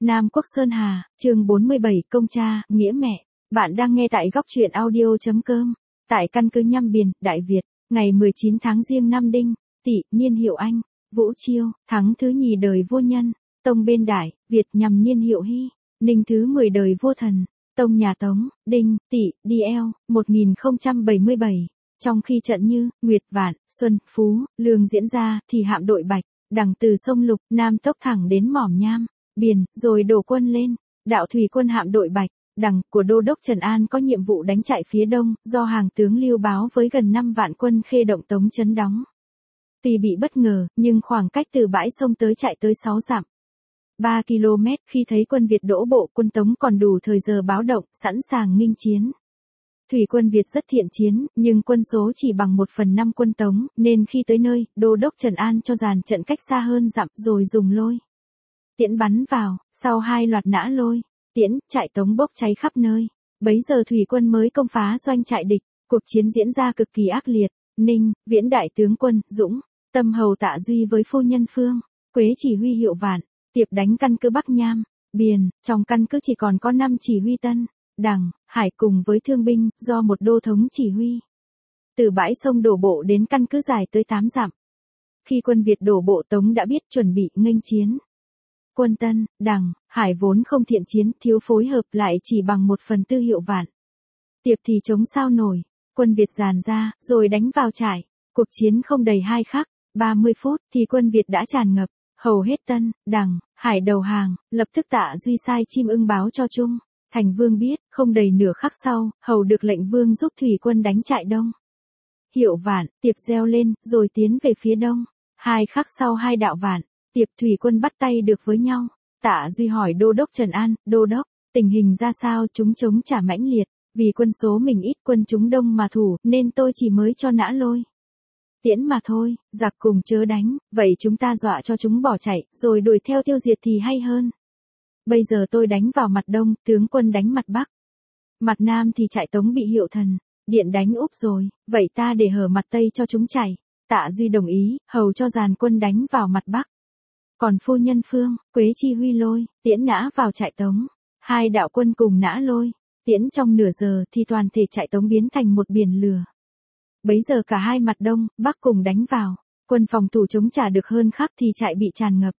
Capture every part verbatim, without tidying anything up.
Nam Quốc Sơn Hà, chương bốn mươi bảy Công cha, nghĩa mẹ. Bạn đang nghe tại góc truyện audio.com. Tại căn cứ Nham Biển, Đại Việt, ngày mười chín tháng Giêng năm Đinh, Tỵ, niên hiệu Anh, Vũ Chiêu, tháng thứ nhì đời vua Nhân, Tông bên Đại, Việt nhằm niên hiệu Hy, Ninh thứ mười đời vua Thần, Tông nhà Tống, Đinh, Tỵ, đi eo, một nghìn không trăm bảy mươi bảy. Trong khi trận Như, Nguyệt, Vạn, Xuân, Phú, Lương diễn ra, thì hạm đội Bạch, đằng từ sông Lục, Nam tốc thẳng đến mỏm Nham Biển, rồi đổ quân lên. Đạo thủy quân hạm đội Bạch, đằng của Đô đốc Trần An có nhiệm vụ đánh chạy phía đông, do hàng tướng Lưu Báo với gần năm vạn quân Khê Động Tống trấn đóng. Tuy bị bất ngờ, nhưng khoảng cách từ bãi sông tới chạy tới sáu dặm. ba ki lô mét, khi thấy quân Việt đổ bộ, quân Tống còn đủ thời giờ báo động, sẵn sàng nghênh chiến. Thủy quân Việt rất thiện chiến, nhưng quân số chỉ bằng một phần năm quân Tống, nên khi tới nơi, Đô đốc Trần An cho dàn trận cách xa hơn dặm, rồi dùng lôi tiễn bắn vào, sau hai loạt nã lôi tiễn, trại Tống bốc cháy khắp nơi. Bấy giờ thủy quân mới công phá doanh trại địch, cuộc chiến diễn ra cực kỳ ác liệt. Ninh, Viễn đại tướng quân, Dũng, Tâm hầu Tạ Duy với phu nhân Phương, Quế chỉ huy Hiệu Vạn, Tiệp đánh căn cứ Bắc Nham Biển, trong căn cứ chỉ còn có năm chỉ huy Tân, Đằng, Hải cùng với thương binh, do một đô thống chỉ huy. Từ bãi sông đổ bộ đến căn cứ dài tới tám dặm. Khi quân Việt đổ bộ, Tống đã biết chuẩn bị nghênh chiến. Quân Tân, Đằng, Hải vốn không thiện chiến, thiếu phối hợp, lại chỉ bằng một phần tư Hiệu Vạn, Tiệp thì chống sao nổi. Quân Việt dàn ra, rồi đánh vào trại. Cuộc chiến không đầy hai khắc, ba mươi phút, thì quân Việt đã tràn ngập. Hầu hết Tân, Đằng, Hải đầu hàng, lập tức Tạ Duy sai chim ưng báo cho Trung Thành Vương biết. Không đầy nửa khắc sau, Hầu được lệnh Vương giúp thủy quân đánh trại đông. Hiệu Vạn, Tiệp reo lên, rồi tiến về phía đông. Hai khắc sau hai đạo Vạn, Tiệp thủy quân bắt tay được với nhau. Tạ Duy hỏi Đô đốc Trần An, Đô đốc, tình hình ra sao? Chúng chống trả mãnh liệt, vì quân số mình ít, quân chúng đông mà thủ, nên tôi chỉ mới cho nã lôi tiễn mà thôi. Giặc cùng chớ đánh, vậy chúng ta dọa cho chúng bỏ chạy, rồi đuổi theo tiêu diệt thì hay hơn. Bây giờ tôi đánh vào mặt đông, tướng quân đánh mặt bắc. Mặt nam thì trại Tống bị Hiệu Thần Điện đánh úp rồi, vậy ta để hở mặt tây cho chúng chạy. Tạ Duy đồng ý, hầu cho dàn quân đánh vào mặt bắc. Còn phu nhân Phương, Quế chi huy lôi tiễn nã vào trại Tống. Hai đạo quân cùng nã lôi tiễn, trong nửa giờ thì toàn thể trại Tống biến thành một biển lửa. Bấy giờ cả hai mặt đông, bắc cùng đánh vào. Quân phòng thủ chống trả được hơn khắc thì trại bị tràn ngập.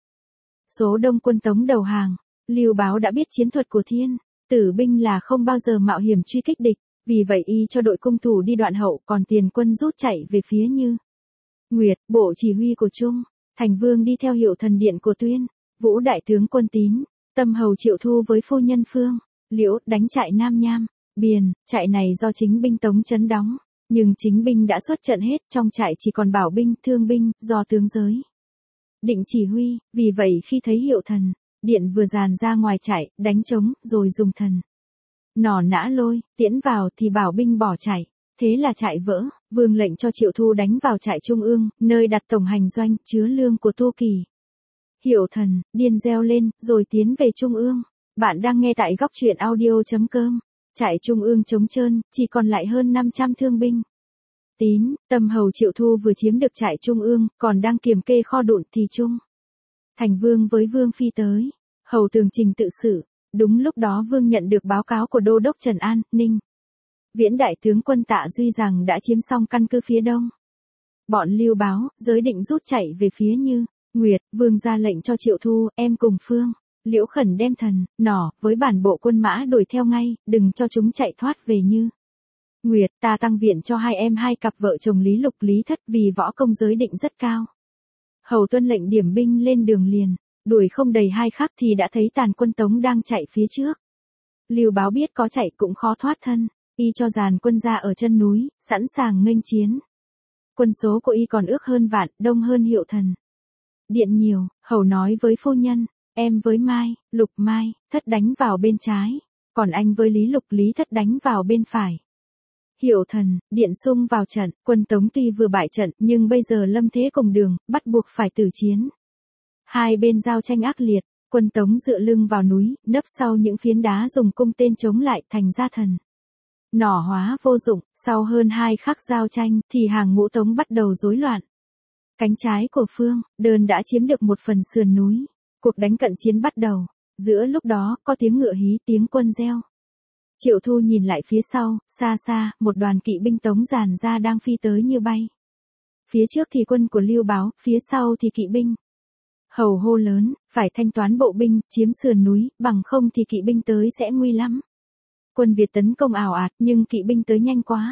Số đông quân Tống đầu hàng. Lưu Báo đã biết chiến thuật của Thiên Tử binh là không bao giờ mạo hiểm truy kích địch, vì vậy y cho đội cung thủ đi đoạn hậu, còn tiền quân rút chạy về phía Như, Nguyệt. Bộ chỉ huy của Trung Thành Vương đi theo Hiệu Thần Điện của Tuyên Vũ đại tướng quân Tín, Tâm hầu Triệu Thu với phu nhân Phương, Liễu đánh trại Nam Nham Biển. Trại này do chính binh Tống trấn đóng, nhưng chính binh đã xuất trận hết, trong trại chỉ còn bảo binh, thương binh, do tướng Giới Định chỉ huy. Vì vậy khi thấy Hiệu Thần Điện vừa dàn ra ngoài trại, đánh trống, rồi dùng thần nỏ nã lôi tiễn vào, thì bảo binh bỏ chạy. Thế là trại vỡ. Vương lệnh cho Triệu Thu đánh vào trại Trung ương, nơi đặt tổng hành doanh, chứa lương của Tu Kỳ. Hiệu Thần Điên reo lên, rồi tiến về Trung ương. Bạn đang nghe tại góc truyện audio.com. Trại Trung ương trống trơn, chỉ còn lại hơn năm trăm thương binh. Tín, Tâm hầu Triệu Thu vừa chiếm được trại Trung ương, còn đang kiểm kê kho đụn thì Trung Thành Vương với Vương Phi tới. Hầu tường trình tự sự. Đúng lúc đó Vương nhận được báo cáo của Đô đốc Trần An, Ninh, Viễn đại tướng quân Tạ Duy rằng đã chiếm xong căn cứ phía đông. Bọn Lưu Báo, Giới Định rút chạy về phía Như, Nguyệt. Vương ra lệnh cho Triệu Thu, em cùng Phương, Liễu khẩn đem thần nỏ với bản bộ quân mã đuổi theo ngay, đừng cho chúng chạy thoát về Như, Nguyệt. Ta tăng viện cho hai em hai cặp vợ chồng Lý Lục Lý Thất, vì võ công Giới Định rất cao. Hầu tuân lệnh điểm binh lên đường liền. Đuổi không đầy hai khắc thì đã thấy tàn quân Tống đang chạy phía trước. Lưu Báo biết có chạy cũng khó thoát thân, y cho dàn quân ra ở chân núi, sẵn sàng nghênh chiến. Quân số của y còn ước hơn vạn, đông hơn Hiệu Thần Điện nhiều. Hầu nói với phu nhân, em với Mai, Lục Mai, Thất đánh vào bên trái, còn anh với Lý Lục Lý Thất đánh vào bên phải. Hiệu Thần Điện xung vào trận. Quân Tống tuy vừa bại trận, nhưng bây giờ lâm thế cùng đường, bắt buộc phải tử chiến. Hai bên giao tranh ác liệt, quân Tống dựa lưng vào núi, nấp sau những phiến đá, dùng cung tên chống lại, thành ra thần nỏ hóa vô dụng. Sau hơn hai khắc giao tranh, thì hàng ngũ Tống bắt đầu rối loạn. Cánh trái của Phương Đơn đã chiếm được một phần sườn núi. Cuộc đánh cận chiến bắt đầu. Giữa lúc đó, có tiếng ngựa hí, tiếng quân reo. Triệu Thu nhìn lại phía sau, xa xa, một đoàn kỵ binh tống dàn ra đang phi tới như bay. Phía trước thì quân của Lưu Báo, phía sau thì kỵ binh. Hầu hô lớn, phải thanh toán bộ binh, chiếm sườn núi, bằng không thì kỵ binh tới sẽ nguy lắm. Quân Việt tấn công ào ạt, nhưng kỵ binh tới nhanh quá.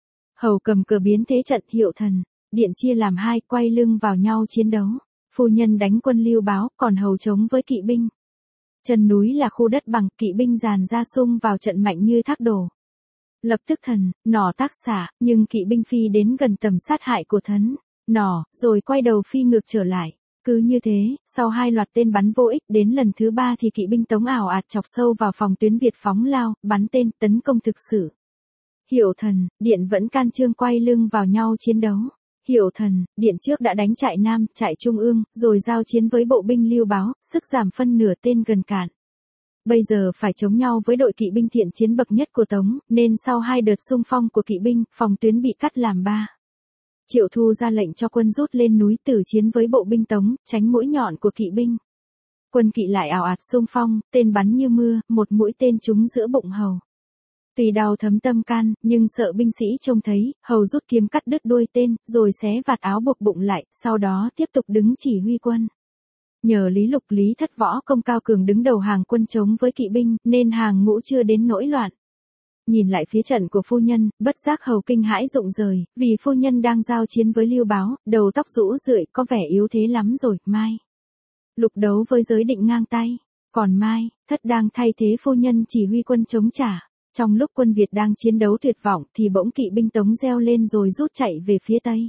Hầu cầm cờ biến thế trận, hiệu thần, điện chia làm hai, quay lưng vào nhau chiến đấu. Phu nhân đánh quân Lưu Báo, còn hầu chống với kỵ binh. Chân núi là khu đất bằng, kỵ binh dàn ra xung vào trận mạnh như thác đổ. Lập tức thần, nỏ tác xả, nhưng kỵ binh phi đến gần tầm sát hại của thấn, nỏ, rồi quay đầu phi ngược trở lại. Cứ như thế, sau hai loạt tên bắn vô ích, đến lần thứ ba thì kỵ binh tống ảo ạt chọc sâu vào phòng tuyến Việt phóng lao, bắn tên, tấn công thực sự. Hiệu thần, điện vẫn can trương quay lưng vào nhau chiến đấu. Hiệu thần, điện trước đã đánh trại Nam, trại Trung ương, rồi giao chiến với bộ binh Lưu Báo, sức giảm phân nửa tên gần cạn. Bây giờ phải chống nhau với đội kỵ binh thiện chiến bậc nhất của Tống, nên sau hai đợt xung phong của kỵ binh, phòng tuyến bị cắt làm ba. Triệu Thu ra lệnh cho quân rút lên núi tử chiến với bộ binh Tống, tránh mũi nhọn của kỵ binh. Quân kỵ lại ào ạt xung phong, tên bắn như mưa, một mũi tên trúng giữa bụng hầu. Tuy đau thấm tâm can, nhưng sợ binh sĩ trông thấy, hầu rút kiếm cắt đứt đuôi tên, rồi xé vạt áo buộc bụng lại, sau đó tiếp tục đứng chỉ huy quân. Nhờ Lý Lục Lý Thất võ công cao cường đứng đầu hàng quân chống với kỵ binh, nên hàng ngũ chưa đến nỗi loạn. Nhìn lại phía trận của phu nhân, bất giác hầu kinh hãi rụng rời, vì phu nhân đang giao chiến với Lưu Báo, đầu tóc rũ rượi, có vẻ yếu thế lắm rồi. Mai Lục đấu với giới định ngang tay, còn Mai Thất đang thay thế phu nhân chỉ huy quân chống trả. Trong lúc quân Việt đang chiến đấu tuyệt vọng thì bỗng kỵ binh Tống reo lên rồi rút chạy về phía tây.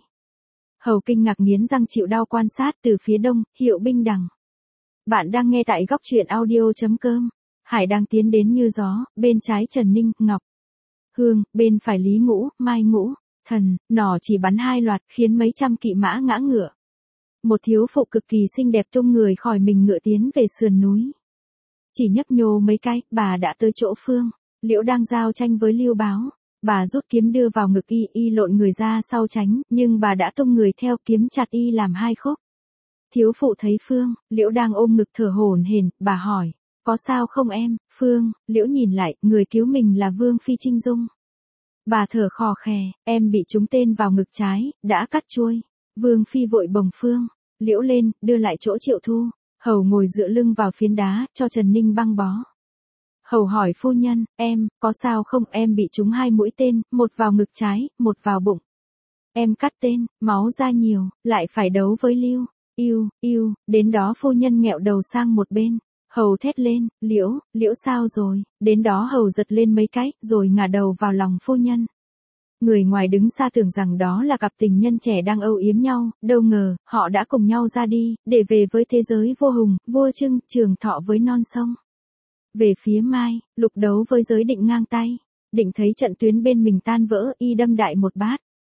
Hầu kinh ngạc nghiến răng chịu đau quan sát từ phía đông, hiệu binh đằng. Bạn đang nghe tại góc truyện audio.com. Hải đang tiến đến như gió, bên trái Trần Ninh, Ngọc Hương, bên phải Lý Ngũ, Mai Ngũ, Thần, nỏ chỉ bắn hai loạt khiến mấy trăm kỵ mã ngã ngựa. Một thiếu phụ cực kỳ xinh đẹp tung người khỏi mình ngựa tiến về sườn núi. Chỉ nhấp nhô mấy cái, bà đã tới chỗ Phương Liễu đang giao tranh với Lưu Báo. Bà rút kiếm đưa vào ngực y, y lộn người ra sau tránh, nhưng bà đã tung người theo kiếm chặt y làm hai khúc. Thiếu phụ thấy Phương Liễu đang ôm ngực thở hổn hển, bà hỏi, có sao không em? Phương Liễu nhìn lại, người cứu mình là Vương Phi Trinh Dung. Bà thở khò khè, em bị trúng tên vào ngực trái, đã cắt chuôi. Vương Phi vội bồng Phương Liễu lên, đưa lại chỗ Triệu Thu. Hầu ngồi dựa lưng vào phiến đá, cho Trần Ninh băng bó. Hầu hỏi phu nhân, em, có sao không? Em bị trúng hai mũi tên, một vào ngực trái, một vào bụng. Em cắt tên, máu ra nhiều, lại phải đấu với Lưu. Yêu, yêu, đến đó phu nhân nghẹo đầu sang một bên. Hầu thét lên, Liễu, Liễu sao rồi? Đến đó hầu giật lên mấy cái, rồi ngả đầu vào lòng phu nhân. Người ngoài đứng xa tưởng rằng đó là cặp tình nhân trẻ đang âu yếm nhau, đâu ngờ, họ đã cùng nhau ra đi, để về với thế giới vô hùng, vua trưng, trường thọ với non sông. Về phía Mai, Lục đấu với giới định ngang tay. Định thấy trận tuyến bên mình tan vỡ, y đâm đại một bát.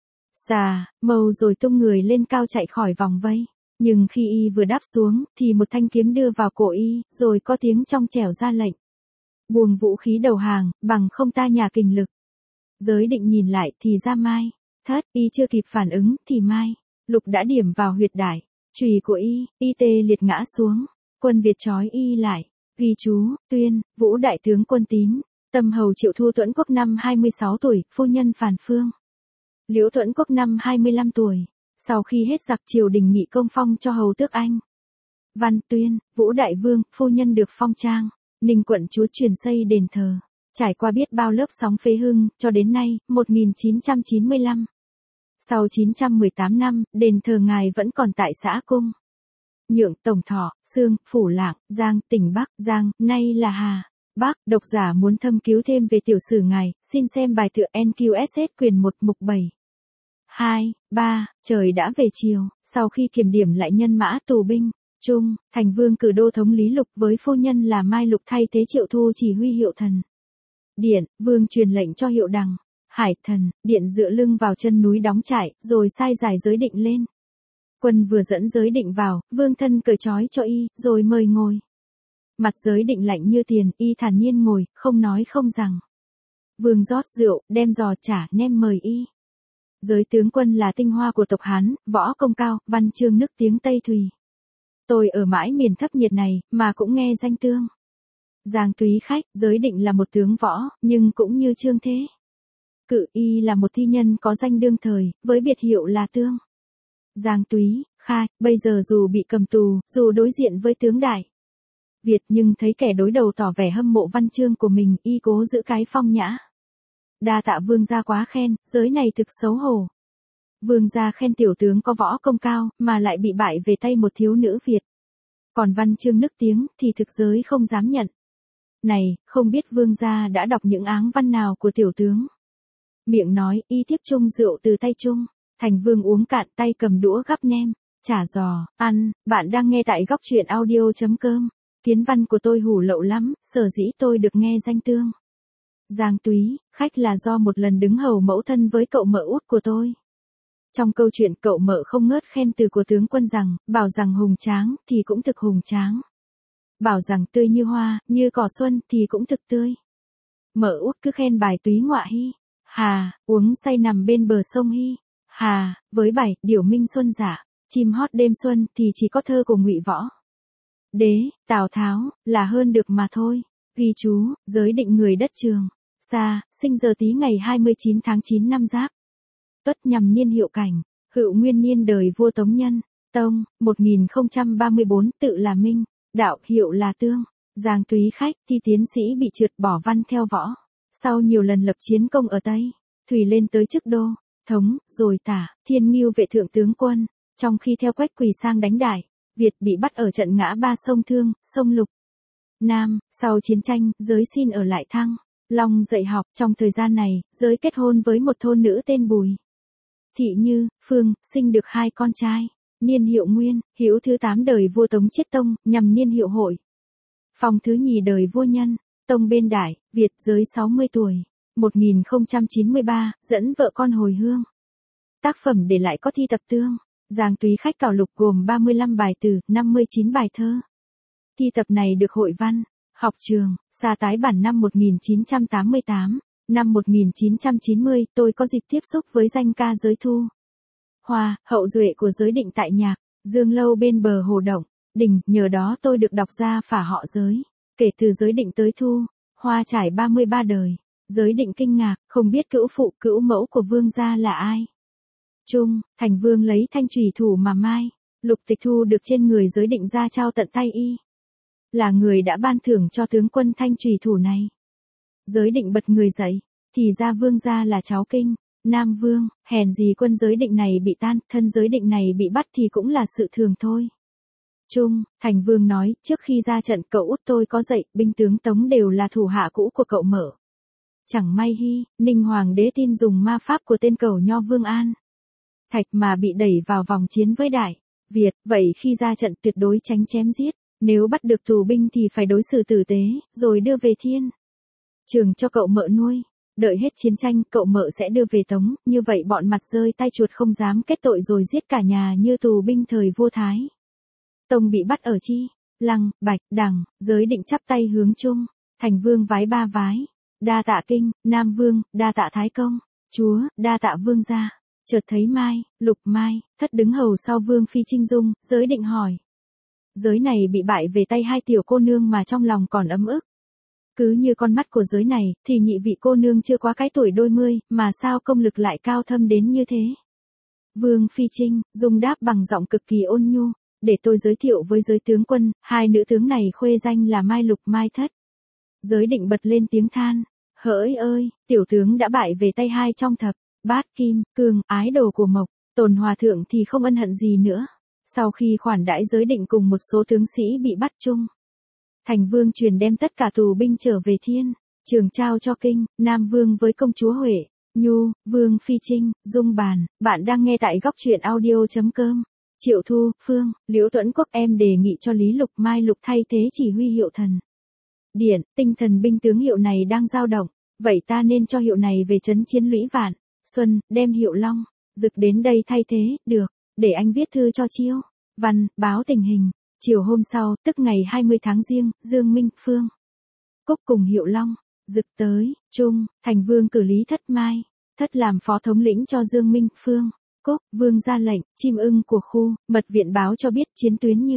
Xà, màu rồi tung người lên cao chạy khỏi vòng vây. Nhưng khi y vừa đáp xuống, thì một thanh kiếm đưa vào cổ y, rồi có tiếng trong trẻo ra lệnh. Buông vũ khí đầu hàng, bằng không ta nhà kình lực. Giới định nhìn lại thì ra Mai Thất, y chưa kịp phản ứng, thì Mai Lục đã điểm vào huyệt đại chùy của y, y tê liệt ngã xuống. Quân Việt trói y lại. Ghi chú, tuyên, Vũ đại tướng quân tín, Tâm hầu Triệu Thu Tuẫn Quốc năm hai mươi sáu tuổi, phu nhân Phàn Phương Liễu Tuẫn Quốc năm hai mươi lăm tuổi. Sau khi hết giặc triều đình nghị công phong cho hầu tước Anh. Văn tuyên, Vũ đại vương, phu nhân được phong trang, Ninh quận chúa truyền xây đền thờ. Trải qua biết bao lớp sóng phế hưng, cho đến nay, một nghìn chín trăm chín mươi lăm. Sau chín trăm mười tám năm, đền thờ ngài vẫn còn tại xã Cung Nhượng, Tổng Thọ, Sương, Phủ Lạng, Giang, tỉnh Bắc, Giang, nay là Hà Bắc. Độc giả muốn thâm cứu thêm về tiểu sử ngài, xin xem bài tựa en quy ét ét quyền một mục bảy. hai, ba, trời đã về chiều, sau khi kiểm điểm lại nhân mã tù binh, Trung, thành vương cử đô thống Lý Lục với phu nhân là Mai Lục thay thế Triệu Thu chỉ huy hiệu thần. Điện, vương truyền lệnh cho hiệu đằng, Hải thần, điện dựa lưng vào chân núi đóng trại, rồi sai giải giới định lên. Quân vừa dẫn giới định vào, vương thân cởi trói cho y, rồi mời ngồi. Mặt giới định lạnh như tiền, y thản nhiên ngồi, không nói không rằng. Vương rót rượu, đem giò chả nem mời y. Giới tướng quân là tinh hoa của tộc Hán, võ công cao, văn chương nức tiếng Tây Thùy. Tôi ở mãi miền thấp nhiệt này, mà cũng nghe danh tương. Giang túy khách, giới định là một tướng võ, nhưng cũng như Trương Thế. Cự y là một thi nhân có danh đương thời, với biệt hiệu là Tương. Giang túy, khai, bây giờ dù bị cầm tù, dù đối diện với tướng Đại Việt nhưng thấy kẻ đối đầu tỏ vẻ hâm mộ văn chương của mình, y cố giữ cái phong nhã. Đa tạ vương gia quá khen, giới này thực xấu hổ. Vương gia khen tiểu tướng có võ công cao, mà lại bị bại về tay một thiếu nữ Việt. Còn văn chương nức tiếng, thì thực giới không dám nhận. Này, không biết vương gia đã đọc những áng văn nào của tiểu tướng. Miệng nói, y tiếp chung rượu từ tay chung. Thành vương uống cạn, tay cầm đũa gắp nem, chả giò, ăn. Bạn đang nghe tại góc truyện audio.com. Kiến văn của tôi hủ lậu lắm, sở dĩ tôi được nghe danh Tương. Giang túy, khách là do một lần đứng hầu mẫu thân với cậu mợ út của tôi. Trong câu chuyện cậu mợ không ngớt khen từ của tướng quân rằng, bảo rằng hùng tráng, thì cũng thực hùng tráng. Bảo rằng tươi như hoa, như cỏ xuân, thì cũng thực tươi. Mợ út cứ khen bài túy ngọa hy. Hà, uống say nằm bên bờ sông hy. Hà, với bài, điểu minh xuân giả, chim hót đêm xuân, thì chỉ có thơ của Ngụy Võ Đế, Tào Tháo, là hơn được mà thôi. Ghi chú, giới định người đất Trường Sa, sinh giờ Tý ngày hai mươi chín tháng chín năm Giáp. Tuất nhằm niên hiệu cảnh, Hựu nguyên niên đời vua Tống Nhân, Tông, một nghìn không trăm ba mươi tư, tự là Minh, đạo hiệu là Tương. Giang túy khách, thi tiến sĩ bị trượt bỏ văn theo võ. Sau nhiều lần lập chiến công ở Tây, Thủy lên tới chức đô, thống, rồi tả, thiên ngưu vệ thượng tướng quân. Trong khi theo Quách Quỳ sang đánh Đại Việt bị bắt ở trận ngã ba sông Thương, sông Lục Nam. Sau chiến tranh, giới xin ở lại Thăng Long dạy học. Trong thời gian này, giới kết hôn với một thôn nữ tên Bùi Thị Như, Phương, sinh được hai con trai. Niên hiệu Nguyên, Hữu thứ tám đời vua Tống Chiết Tông, nhằm niên hiệu Hội Phong thứ nhì đời vua Nhân Tông bên Đại Việt, giới sáu mươi tuổi. một nghìn không trăm chín mươi ba, dẫn vợ con hồi hương. Tác phẩm để lại có thi tập Tương. Giang túy khách cảo lục gồm ba mươi lăm bài từ, năm mươi chín bài thơ. Thi tập này được Hội Văn Học Trường Sa tái bản năm một nghìn chín trăm tám mươi tám. Năm một nghìn chín trăm chín mươi, tôi có dịp tiếp xúc với danh ca giới Thu Hoa, hậu duệ của giới định tại nhạc Dương Lâu bên bờ hồ Động Đình. Nhờ đó tôi được đọc ra phả họ giới. Kể từ giới định tới Thu Hoa trải ba mươi ba đời. Giới định kinh ngạc, không biết cữu phụ cữu mẫu của vương gia là ai. Trung, thành vương lấy thanh trùy thủ mà mai. Lục tịch thu được trên người giới định ra trao tận tay y. Là người đã ban thưởng cho tướng quân thanh trùy thủ này. Giới định bật người dậy. Thì ra vương gia là cháu Kinh, Nam Vương. Hèn gì quân giới định này bị tan, thân giới định này bị bắt thì cũng là sự thường thôi. Trung, thành vương nói, trước khi ra trận cậu út tôi có dạy, binh tướng Tống đều là thủ hạ cũ của cậu Mở. Chẳng may hy, Ninh Hoàng đế tin dùng ma pháp của tên cẩu nho Vương An Thạch mà bị đẩy vào vòng chiến với Đại Việt, vậy khi ra trận tuyệt đối tránh chém giết, nếu bắt được tù binh thì phải đối xử tử tế, rồi đưa về Thiên Trường cho cậu Mợ nuôi. Đợi hết chiến tranh, cậu Mợ sẽ đưa về Tống, như vậy bọn mặt rơi tai chuột không dám kết tội rồi giết cả nhà như tù binh thời vua Thái Tông bị bắt ở Chi Lăng, Bạch Đằng. Giới định chắp tay hướng Trung, thành vương vái ba vái. Đa tạ Kinh, Nam Vương, đa tạ Thái Công, chúa, đa tạ vương gia. Chợt thấy Mai, Lục Mai, thất đứng hầu sau Vương Phi Trinh Dung, giới định hỏi. Giới này bị bại về tay hai tiểu cô nương mà trong lòng còn ấm ức. Cứ như con mắt của giới này, thì nhị vị cô nương chưa quá cái tuổi đôi mươi, mà sao công lực lại cao thâm đến như thế. Vương Phi Trinh Dung đáp bằng giọng cực kỳ ôn nhu, để tôi giới thiệu với giới tướng quân, hai nữ tướng này khuê danh là Mai Lục Mai Thất. Giới định bật lên tiếng than, hỡi ơi, tiểu tướng đã bại về tay hai trong thập, bát kim, cương, ái đồ của Mộc, Tồn Hòa Thượng thì không ân hận gì nữa. Sau khi khoản đãi giới định cùng một số tướng sĩ bị bắt chung, thành vương truyền đem tất cả tù binh trở về Thiên Trường trao cho Kinh, Nam Vương với công chúa Huệ, Nhu, Vương Phi Trinh, Dung bàn. Bạn đang nghe tại góc truyện audio.com. Triệu Thu, Phương, Liễu Tuẫn Quốc em đề nghị cho Lý Lục Mai Lục thay thế chỉ huy hiệu thần Điện, tinh thần binh tướng hiệu này đang dao động, vậy ta nên cho hiệu này về trấn chiến Lũy Vạn Xuân, đem hiệu Long Dực đến đây thay thế, được, để anh viết thư cho Chiêu Văn, báo tình hình. Chiều hôm sau, tức ngày hai mươi tháng Giêng, Dương Minh, Phương Cúc cùng hiệu Long, Dực tới, Trung, thành vương cử Lý Thất Mai, Thất làm phó thống lĩnh cho Dương Minh, Phương Cúc. Vương ra lệnh, chim ưng của khu, mật viện báo cho biết chiến tuyến Như,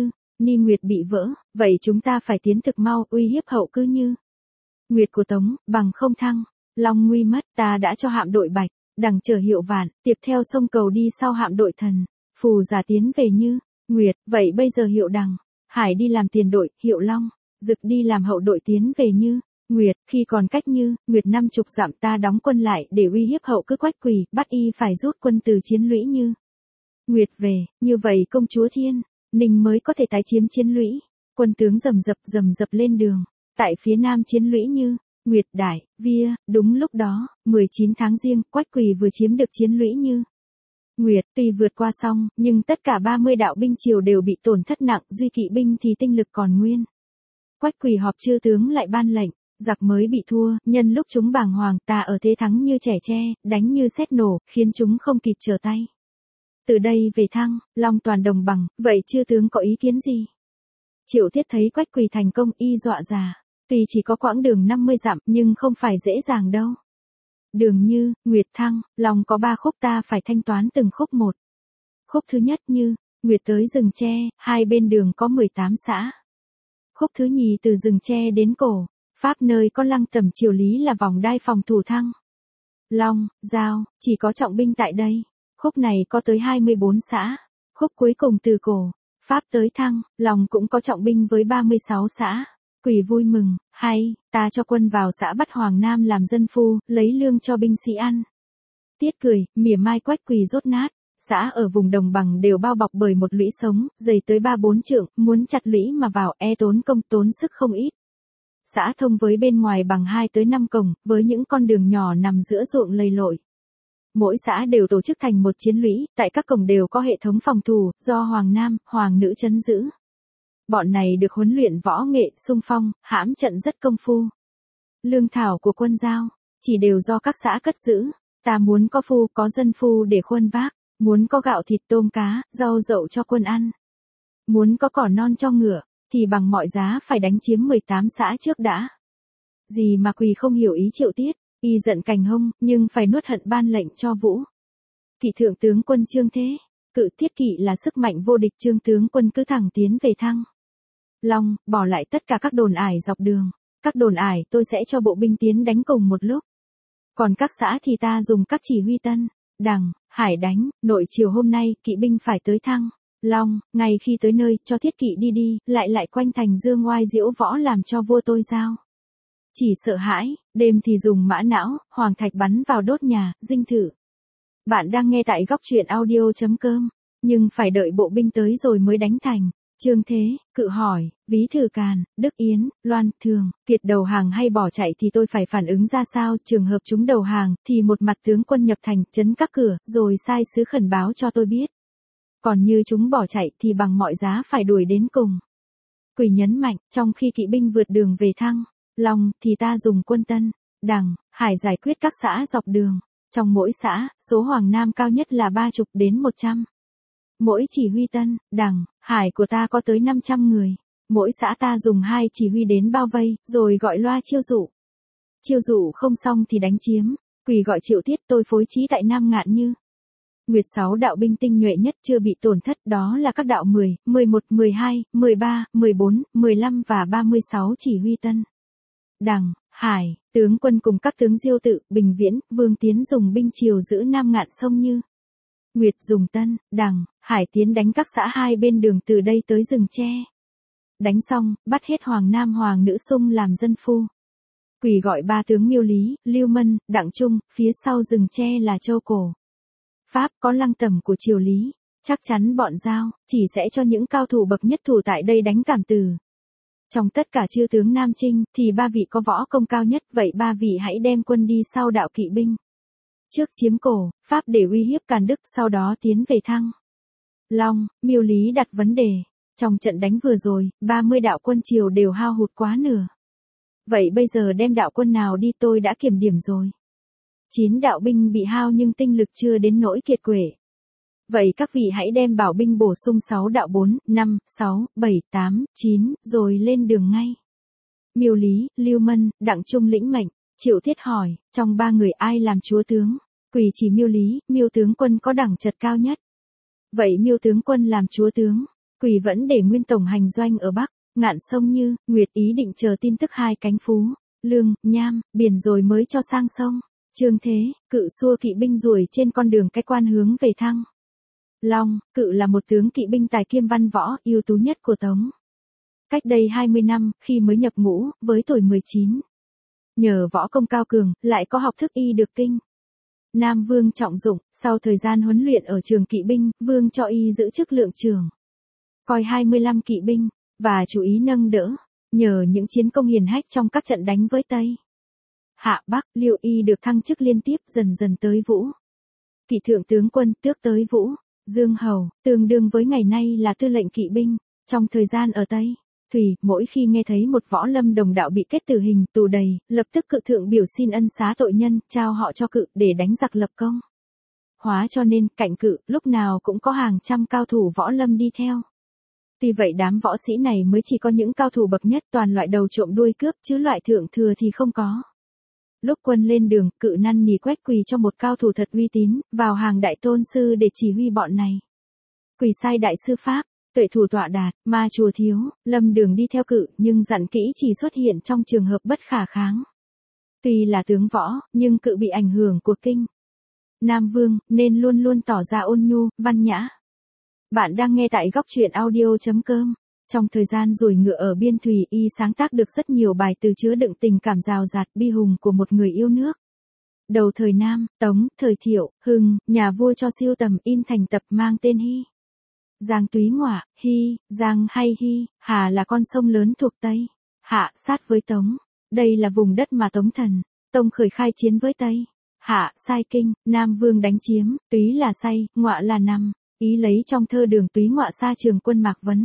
Ni Nguyệt bị vỡ, vậy chúng ta phải tiến thực mau, uy hiếp hậu cứ như. Nguyệt của Tống, bằng không thăng. Long nguy mất, ta đã cho hạm đội Bạch, đằng chờ Hiệu Vạn, tiếp theo sông Cầu đi sau hạm đội Thần. Phù giả tiến về như. Nguyệt, vậy bây giờ Hiệu Đằng, Hải đi làm tiền đội, Hiệu Long, Dực đi làm hậu đội tiến về như. Nguyệt, khi còn cách như, Nguyệt năm chục dặm ta đóng quân lại để uy hiếp hậu cứ Quách Quỳ, bắt y phải rút quân từ chiến lũy như. Nguyệt về, như vậy công chúa Thiên, Ninh mới có thể tái chiếm chiến lũy. Quân tướng rầm rập rầm rập lên đường, tại phía nam chiến lũy như. Nguyệt Đại, Via, đúng lúc đó, mười chín tháng Giêng, Quách Quỳ vừa chiếm được chiến lũy như. Nguyệt, tuy vượt qua xong, nhưng tất cả ba mươi đạo binh triều đều bị tổn thất nặng, duy kỵ binh thì tinh lực còn nguyên. Quách Quỳ họp chư tướng lại ban lệnh, giặc mới bị thua, nhân lúc chúng bàng hoàng, ta ở thế thắng như trẻ tre, đánh như sét nổ, khiến chúng không kịp trở tay. Từ đây về thăng, Long toàn đồng bằng, vậy chư tướng có ý kiến gì? Triệu Thiết thấy Quách Quỳ thành công y dọa già, tuy chỉ có quãng đường năm mươi dặm nhưng không phải dễ dàng đâu. Đường như, Nguyệt thăng, Long có ba khúc ta phải thanh toán từng khúc một. Khúc thứ nhất như, Nguyệt tới rừng tre, hai bên đường có mười tám xã. Khúc thứ nhì từ rừng tre đến cổ, Pháp nơi có lăng tẩm triều lý là vòng đai phòng thủ thăng. Long, Giao, chỉ có trọng binh tại đây. Khúc này có tới hai mươi bốn xã. Khúc cuối cùng từ cổ, Pháp tới thăng, Long cũng có trọng binh với ba mươi sáu xã. Quỳ vui mừng, hay, ta cho quân vào xã bắt Hoàng Nam làm dân phu, lấy lương cho binh sĩ ăn. Tiết cười, mỉa mai Quách Quỳ rốt nát. Xã ở vùng đồng bằng đều bao bọc bởi một lũy sống, dày tới ba bốn trượng, muốn chặt lũy mà vào e tốn công tốn sức không ít. Xã thông với bên ngoài bằng hai tới năm cổng, với những con đường nhỏ nằm giữa ruộng lầy lội. Mỗi xã đều tổ chức thành một chiến lũy, tại các cổng đều có hệ thống phòng thủ, do Hoàng Nam, Hoàng Nữ trấn giữ. Bọn này được huấn luyện võ nghệ, xung phong, hãm trận rất công phu. Lương thảo của quân giao, chỉ đều do các xã cất giữ. Ta muốn có phu, có dân phu để khuân vác, muốn có gạo thịt tôm cá, rau dậu cho quân ăn. Muốn có cỏ non cho ngựa, thì bằng mọi giá phải đánh chiếm mười tám xã trước đã. Gì mà Quỳ không hiểu ý Triệu Tiết, y giận cành hông, nhưng phải nuốt hận ban lệnh cho Vũ. Kỵ thượng tướng quân Trương Thế, cự Thiết kỵ là sức mạnh vô địch, Trương tướng quân cứ thẳng tiến về thăng. Long, bỏ lại tất cả các đồn ải dọc đường, các đồn ải tôi sẽ cho bộ binh tiến đánh cùng một lúc. Còn các xã thì ta dùng các chỉ huy Tân, Đằng, Hải đánh, nội chiều hôm nay, kỵ binh phải tới thăng. Long, ngay khi tới nơi, cho Thiết kỵ đi đi, lại lại quanh thành dương ngoai diễu võ làm cho vua tôi giao. Chỉ sợ hãi, đêm thì dùng mã não, hoàng thạch bắn vào đốt nhà, dinh thự. Bạn đang nghe tại góc truyện audio chấm com, nhưng phải đợi bộ binh tới rồi mới đánh thành. Trương Thế, cự hỏi, Ví Thử Càn, Đức Yến, Loan, Thường, Kiệt đầu hàng hay bỏ chạy thì tôi phải phản ứng ra sao? Trường hợp chúng đầu hàng, thì một mặt tướng quân nhập thành, trấn các cửa, rồi sai sứ khẩn báo cho tôi biết. Còn như chúng bỏ chạy thì bằng mọi giá phải đuổi đến cùng. Quỳ nhấn mạnh, trong khi kỵ binh vượt đường về thăng, Long, thì ta dùng quân Tân, Đằng, Hải giải quyết các xã dọc đường. Trong mỗi xã, số Hoàng Nam cao nhất là ba chục đến một trăm. Mỗi chỉ huy Tân, Đằng, Hải của ta có tới năm trăm người. Mỗi xã ta dùng hai chỉ huy đến bao vây, rồi gọi loa chiêu dụ. Chiêu dụ không xong thì đánh chiếm. Quỳ gọi Triệu Tiết, tôi phối trí tại Nam Ngạn như. Nguyệt sáu đạo binh tinh nhuệ nhất chưa bị tổn thất, đó là các đạo mười, mười một, mười hai, mười ba, mười bốn, mười lăm và ba mươi sáu chỉ huy Tân, Đằng, Hải, tướng quân cùng các tướng Diêu Tự, Bình Viễn, Vương Tiến dùng binh triều giữ Nam Ngạn sông như. Nguyệt dùng Tân, Đằng, Hải tiến đánh các xã hai bên đường từ đây tới rừng tre. Đánh xong, bắt hết Hoàng Nam Hoàng Nữ sung làm dân phu. Quỳ gọi ba tướng Miêu Lý, Lưu Mân, Đặng Trung, phía sau rừng tre là Châu Cổ. Pháp có lăng tẩm của triều lý, chắc chắn bọn Giao, chỉ sẽ cho những cao thủ bậc nhất thủ tại đây đánh cảm từ. Trong tất cả chư tướng Nam Trinh, thì ba vị có võ công cao nhất, vậy ba vị hãy đem quân đi sau đạo kỵ binh. Trước chiếm cổ, Pháp để uy hiếp Càn Đức, sau đó tiến về thăng. Long, Miêu Lý đặt vấn đề, trong trận đánh vừa rồi, ba mươi đạo quân triều đều hao hụt quá nửa. Vậy bây giờ đem đạo quân nào đi, tôi đã kiểm điểm rồi. Chín đạo binh bị hao nhưng tinh lực chưa đến nỗi kiệt quệ. Vậy các vị hãy đem bảo binh bổ sung sáu đạo bốn, năm, sáu, bảy, tám, chín, rồi lên đường ngay. Miêu Lý, Lưu Mân, Đặng Trung lĩnh mệnh. Triệu Thiết hỏi, trong ba người ai làm chúa tướng? Quỳ chỉ Miêu Lý, Miêu tướng quân có đẳng chật cao nhất. Vậy Miêu tướng quân làm chúa tướng. Quỳ vẫn để nguyên tổng hành doanh ở Bắc, Ngạn Sông Như, Nguyệt ý định chờ tin tức hai cánh Phú, Lương, Nham, Biển rồi mới cho sang sông. Trương Thế, Cự xua kỵ binh ruồi trên con đường cái quan hướng về Thăng Long. Cự là một tướng kỵ binh tài kiêm văn võ, ưu tú nhất của Tống. Cách đây hai mươi năm, khi mới nhập ngũ, với tuổi mười chín. Nhờ võ công cao cường, lại có học thức y được kinh. Nam Vương trọng dụng, sau thời gian huấn luyện ở trường kỵ binh, Vương cho y giữ chức lượng trưởng. Coi hai mươi lăm kỵ binh, và chú ý nâng đỡ, nhờ những chiến công hiển hách trong các trận đánh với Tây Hạ Bắc, Liêu y được thăng chức liên tiếp dần dần tới Vũ. Kỵ thượng tướng quân tước tới Vũ, Dương Hầu, tương đương với ngày nay là tư lệnh kỵ binh. Trong thời gian ở Tây Thủy, mỗi khi nghe thấy một võ lâm đồng đạo bị kết tử hình, tù đầy, lập tức Cự thượng biểu xin ân xá tội nhân, trao họ cho Cự để đánh giặc lập công. Hóa cho nên, cạnh Cự, lúc nào cũng có hàng trăm cao thủ võ lâm đi theo. Tuy vậy đám võ sĩ này mới chỉ có những cao thủ bậc nhất, toàn loại đầu trộm đuôi cướp, chứ loại thượng thừa thì không có. Lúc quân lên đường, Cự năn nỉ quét quỳ cho một cao thủ thật uy tín, vào hàng đại tôn sư để chỉ huy bọn này. Quỳ sai đại sư Pháp, tuệ thủ tọa đạt, ma chùa thiếu, lâm đường đi theo Cự, nhưng dặn kỹ chỉ xuất hiện trong trường hợp bất khả kháng. Tuy là tướng võ, nhưng Cự bị ảnh hưởng của kinh Nam Vương, nên luôn luôn tỏ ra ôn nhu, văn nhã. Bạn đang nghe tại góc truyện audio.com. Trong thời gian ruồi ngựa ở biên thùy, y sáng tác được rất nhiều bài từ chứa đựng tình cảm rào rạt bi hùng của một người yêu nước. Đầu thời Nam, Tống, thời Thiệu, Hưng, nhà vua cho siêu tầm in thành tập mang tên Hy. Giang Túy Ngọa, Hy, Giang hay Hy, Hà là con sông lớn thuộc Tây Hạ sát với Tống. Đây là vùng đất mà Tống Thần Tông khởi khai chiến với Tây Hạ sai kinh, Nam Vương đánh chiếm, Túy là say, Ngọa là nằm. Ý lấy trong thơ Đường Túy Ngọa xa trường quân Mạc Vấn.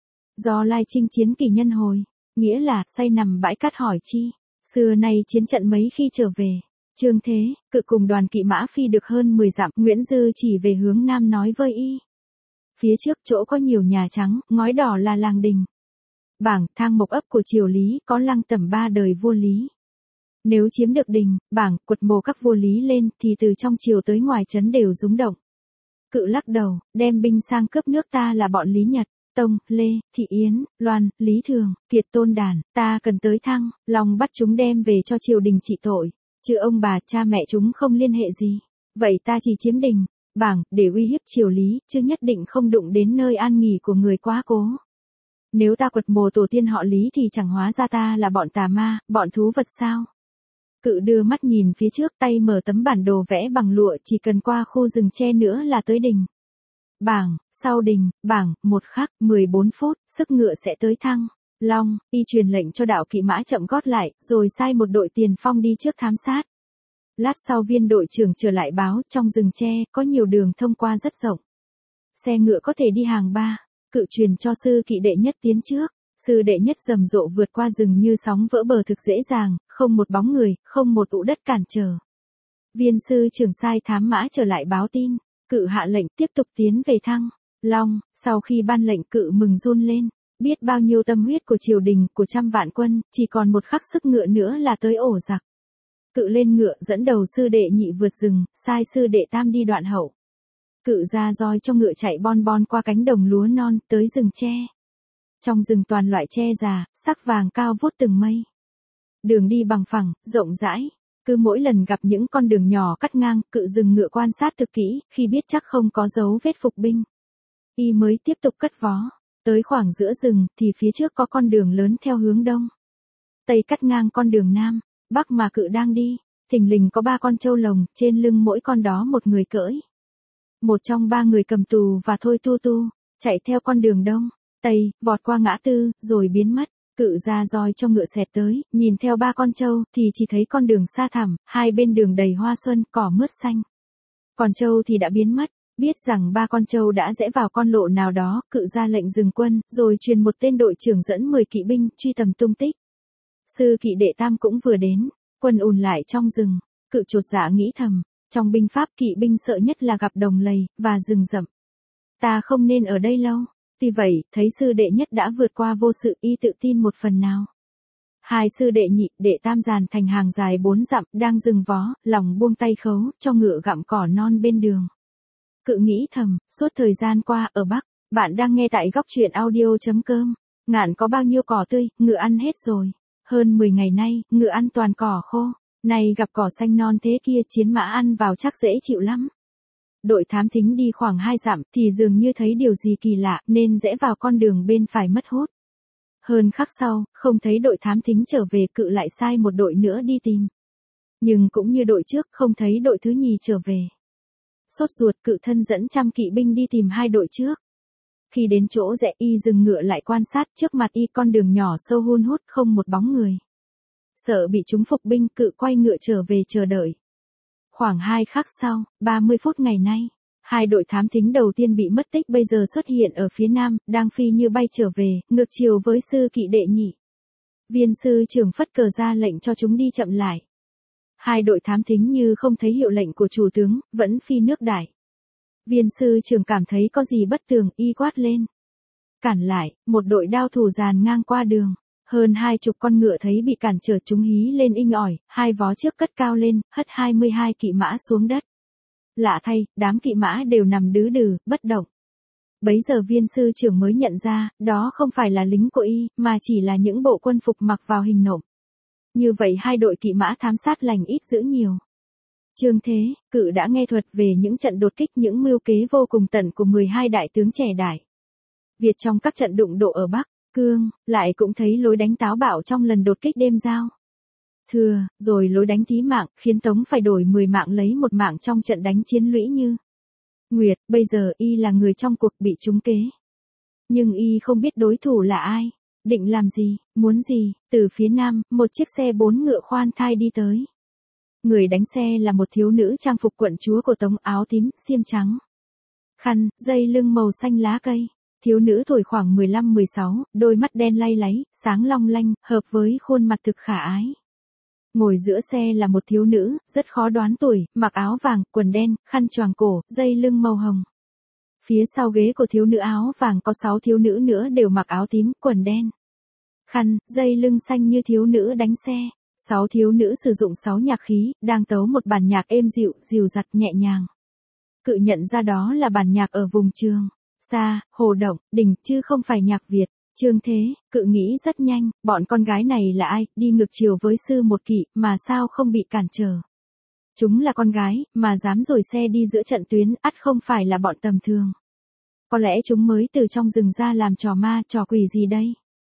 Do lai chinh chiến kỳ nhân hồi, nghĩa là say nằm bãi cát hỏi chi. Xưa nay chiến trận mấy khi trở về. Trương Thế, Cự cùng đoàn kỵ mã phi được hơn mười dặm, Nguyễn Dư chỉ về hướng nam nói với y. Phía trước chỗ có nhiều nhà trắng, ngói đỏ là làng Đình. Bảng, thang mộc ấp của triều Lý, có lăng tẩm ba đời vua Lý. Nếu chiếm được Đình, bảng, quật mồ các vua Lý lên, thì từ trong triều tới ngoài trấn đều rúng động. Cự lắc đầu, đem binh sang cướp nước ta là bọn Lý Nhật, Tông, Lê, Thị Yến, Loan, Lý Thường, Kiệt Tôn Đản, ta cần tới Thăng Long bắt chúng đem về cho triều đình trị tội, chứ ông bà cha mẹ chúng không liên hệ gì. Vậy ta chỉ chiếm Đình, bảng, để uy hiếp triều Lý, chứ nhất định không đụng đến nơi an nghỉ của người quá cố. Nếu ta quật mồ tổ tiên họ Lý thì chẳng hóa ra ta là bọn tà ma, bọn thú vật sao? Cự đưa mắt nhìn phía trước, tay mở tấm bản đồ vẽ bằng lụa, chỉ cần qua khu rừng tre nữa là tới Đình. Bảng, sau Đình, bảng, một khắc, mười bốn phút, sức ngựa sẽ tới Thăng Long. Y truyền lệnh cho đạo kỵ mã chậm gót lại, rồi sai một đội tiền phong đi trước thám sát. Lát sau viên đội trưởng trở lại báo, trong rừng tre, có nhiều đường thông qua rất rộng. Xe ngựa có thể đi hàng ba. Cự truyền cho sư kỵ đệ nhất tiến trước. Sư đệ nhất rầm rộ vượt qua rừng như sóng vỡ bờ thực dễ dàng, không một bóng người, không một ụ đất cản trở. Viên sư trưởng sai thám mã trở lại báo tin. Cự hạ lệnh tiếp tục tiến về Thăng Long. Sau khi ban lệnh, Cự mừng run lên. Biết bao nhiêu tâm huyết của triều đình, của trăm vạn quân, chỉ còn một khắc sức ngựa nữa là tới ổ giặc. Cự lên ngựa dẫn đầu sư đệ nhị vượt rừng, sai sư đệ tam đi đoạn hậu. Cự ra roi cho ngựa chạy bon bon qua cánh đồng lúa non, tới rừng tre. Trong rừng toàn loại tre già, sắc vàng cao vút từng mây. Đường đi bằng phẳng, rộng rãi. Cứ mỗi lần gặp những con đường nhỏ cắt ngang, Cự dừng ngựa quan sát thực kỹ, khi biết chắc không có dấu vết phục binh. Y mới tiếp tục cất vó. Tới khoảng giữa rừng, thì phía trước có con đường lớn theo hướng đông. Tây cắt ngang con đường nam, bắc mà Cự đang đi. Thình lình có ba con trâu lồng, trên lưng mỗi con đó một người cưỡi. Một trong ba người cầm tù và thôi tu tu, chạy theo con đường đông, tây, vọt qua ngã tư, rồi biến mất. Cự ra roi cho ngựa xẹt tới, nhìn theo ba con trâu, thì chỉ thấy con đường xa thẳm, hai bên đường đầy hoa xuân, cỏ mướt xanh. Còn trâu thì đã biến mất, biết rằng ba con trâu đã rẽ vào con lộ nào đó, Cự ra lệnh dừng quân, rồi truyền một tên đội trưởng dẫn mười kỵ binh, truy tầm tung tích. Sư kỵ đệ tam cũng vừa đến, quân ùn lại trong rừng, Cự chột dạ nghĩ thầm, trong binh pháp kỵ binh sợ nhất là gặp đồng lầy, và rừng rậm. Ta không nên ở đây lâu. Tuy vậy, thấy sư đệ nhất đã vượt qua vô sự, y tự tin một phần nào. Hai sư đệ nhị, đệ tam dàn thành hàng dài bốn dặm, đang dừng vó, lòng buông tay khấu, cho ngựa gặm cỏ non bên đường. Cự nghĩ thầm, suốt thời gian qua, ở Bắc, Bạn đang nghe tại góc chuyện audio.com. Ngạn có bao nhiêu cỏ tươi, ngựa ăn hết rồi. Hơn mười ngày nay, ngựa ăn toàn cỏ khô. Này gặp cỏ xanh non thế kia, chiến mã ăn vào chắc dễ chịu lắm. Đội thám thính đi khoảng hai dặm thì dường như thấy điều gì kỳ lạ nên rẽ vào con đường bên phải mất hút. Hơn khắc sau, không thấy đội thám thính trở về, Cự lại sai một đội nữa đi tìm. Nhưng cũng như đội trước, không thấy đội thứ nhì trở về. Sốt ruột, Cự thân dẫn trăm kỵ binh đi tìm hai đội trước. Khi đến chỗ rẽ, y dừng ngựa lại quan sát, trước mặt y con đường nhỏ sâu hun hút không một bóng người. Sợ bị chúng phục binh, Cự quay ngựa trở về chờ đợi. Khoảng hai khắc sau, ba mươi phút ngày nay, hai đội thám thính đầu tiên bị mất tích bây giờ xuất hiện ở phía nam, đang phi như bay trở về, ngược chiều với sư kỵ đệ nhị. Viên sư trưởng phất cờ ra lệnh cho chúng đi chậm lại. Hai đội thám thính như không thấy hiệu lệnh của chủ tướng, vẫn phi nước đại. Viên sư trưởng cảm thấy có gì bất thường, y quát lên. Cản lại, một đội đao thủ dàn ngang qua đường. Hơn hai chục con ngựa thấy bị cản trở, chúng hí lên inh ỏi, hai vó trước cất cao lên, hất hai mươi hai kỵ mã xuống đất. Lạ thay, đám kỵ mã đều nằm đứ đừ, bất động. Bấy giờ viên sư trưởng mới nhận ra, đó không phải là lính của y, mà chỉ là những bộ quân phục mặc vào hình nộm. Như vậy hai đội kỵ mã thám sát lành ít dữ nhiều. Trương Thế, Cự đã nghe thuật về những trận đột kích, những mưu kế vô cùng tận của mười hai đại tướng trẻ đại Việt trong các trận đụng độ ở Bắc Cương, lại cũng thấy lối đánh táo bạo trong lần đột kích đêm giao Thừa, rồi lối đánh thí mạng, khiến Tống phải đổi mười mạng lấy một mạng trong trận đánh chiến lũy như Nguyệt. Bây giờ y là người trong cuộc bị trúng kế. Nhưng y không biết đối thủ là ai, định làm gì, muốn gì. Từ phía nam, một chiếc xe bốn ngựa khoan thai đi tới. Người đánh xe là một thiếu nữ trang phục quận chúa của Tống, áo tím, xiêm trắng, khăn, dây lưng màu xanh lá cây. Thiếu nữ tuổi khoảng mười lăm mười sáu, đôi mắt đen lay láy, sáng long lanh, hợp với khuôn mặt thực khả ái. Ngồi giữa xe là một thiếu nữ, rất khó đoán tuổi, mặc áo vàng, quần đen, khăn choàng cổ, dây lưng màu hồng. Phía sau ghế của thiếu nữ áo vàng có sáu thiếu nữ nữa đều mặc áo tím, quần đen, khăn, dây lưng xanh như thiếu nữ đánh xe. Sáu thiếu nữ sử dụng sáu nhạc khí, đang tấu một bản nhạc êm dịu, dìu dặt nhẹ nhàng. Cự nhận ra đó là bản nhạc ở vùng Trường Sa, Hồ Động, Đình, chứ không phải nhạc Việt. Trương Thế, Cự nghĩ rất nhanh, bọn con gái này là ai, đi ngược chiều với sư một kỵ, mà sao không bị cản trở. Chúng là con gái, mà dám dồi xe đi giữa trận tuyến, ắt không phải là bọn tầm thường. Có lẽ chúng mới từ trong rừng ra làm trò ma, trò quỷ gì đây?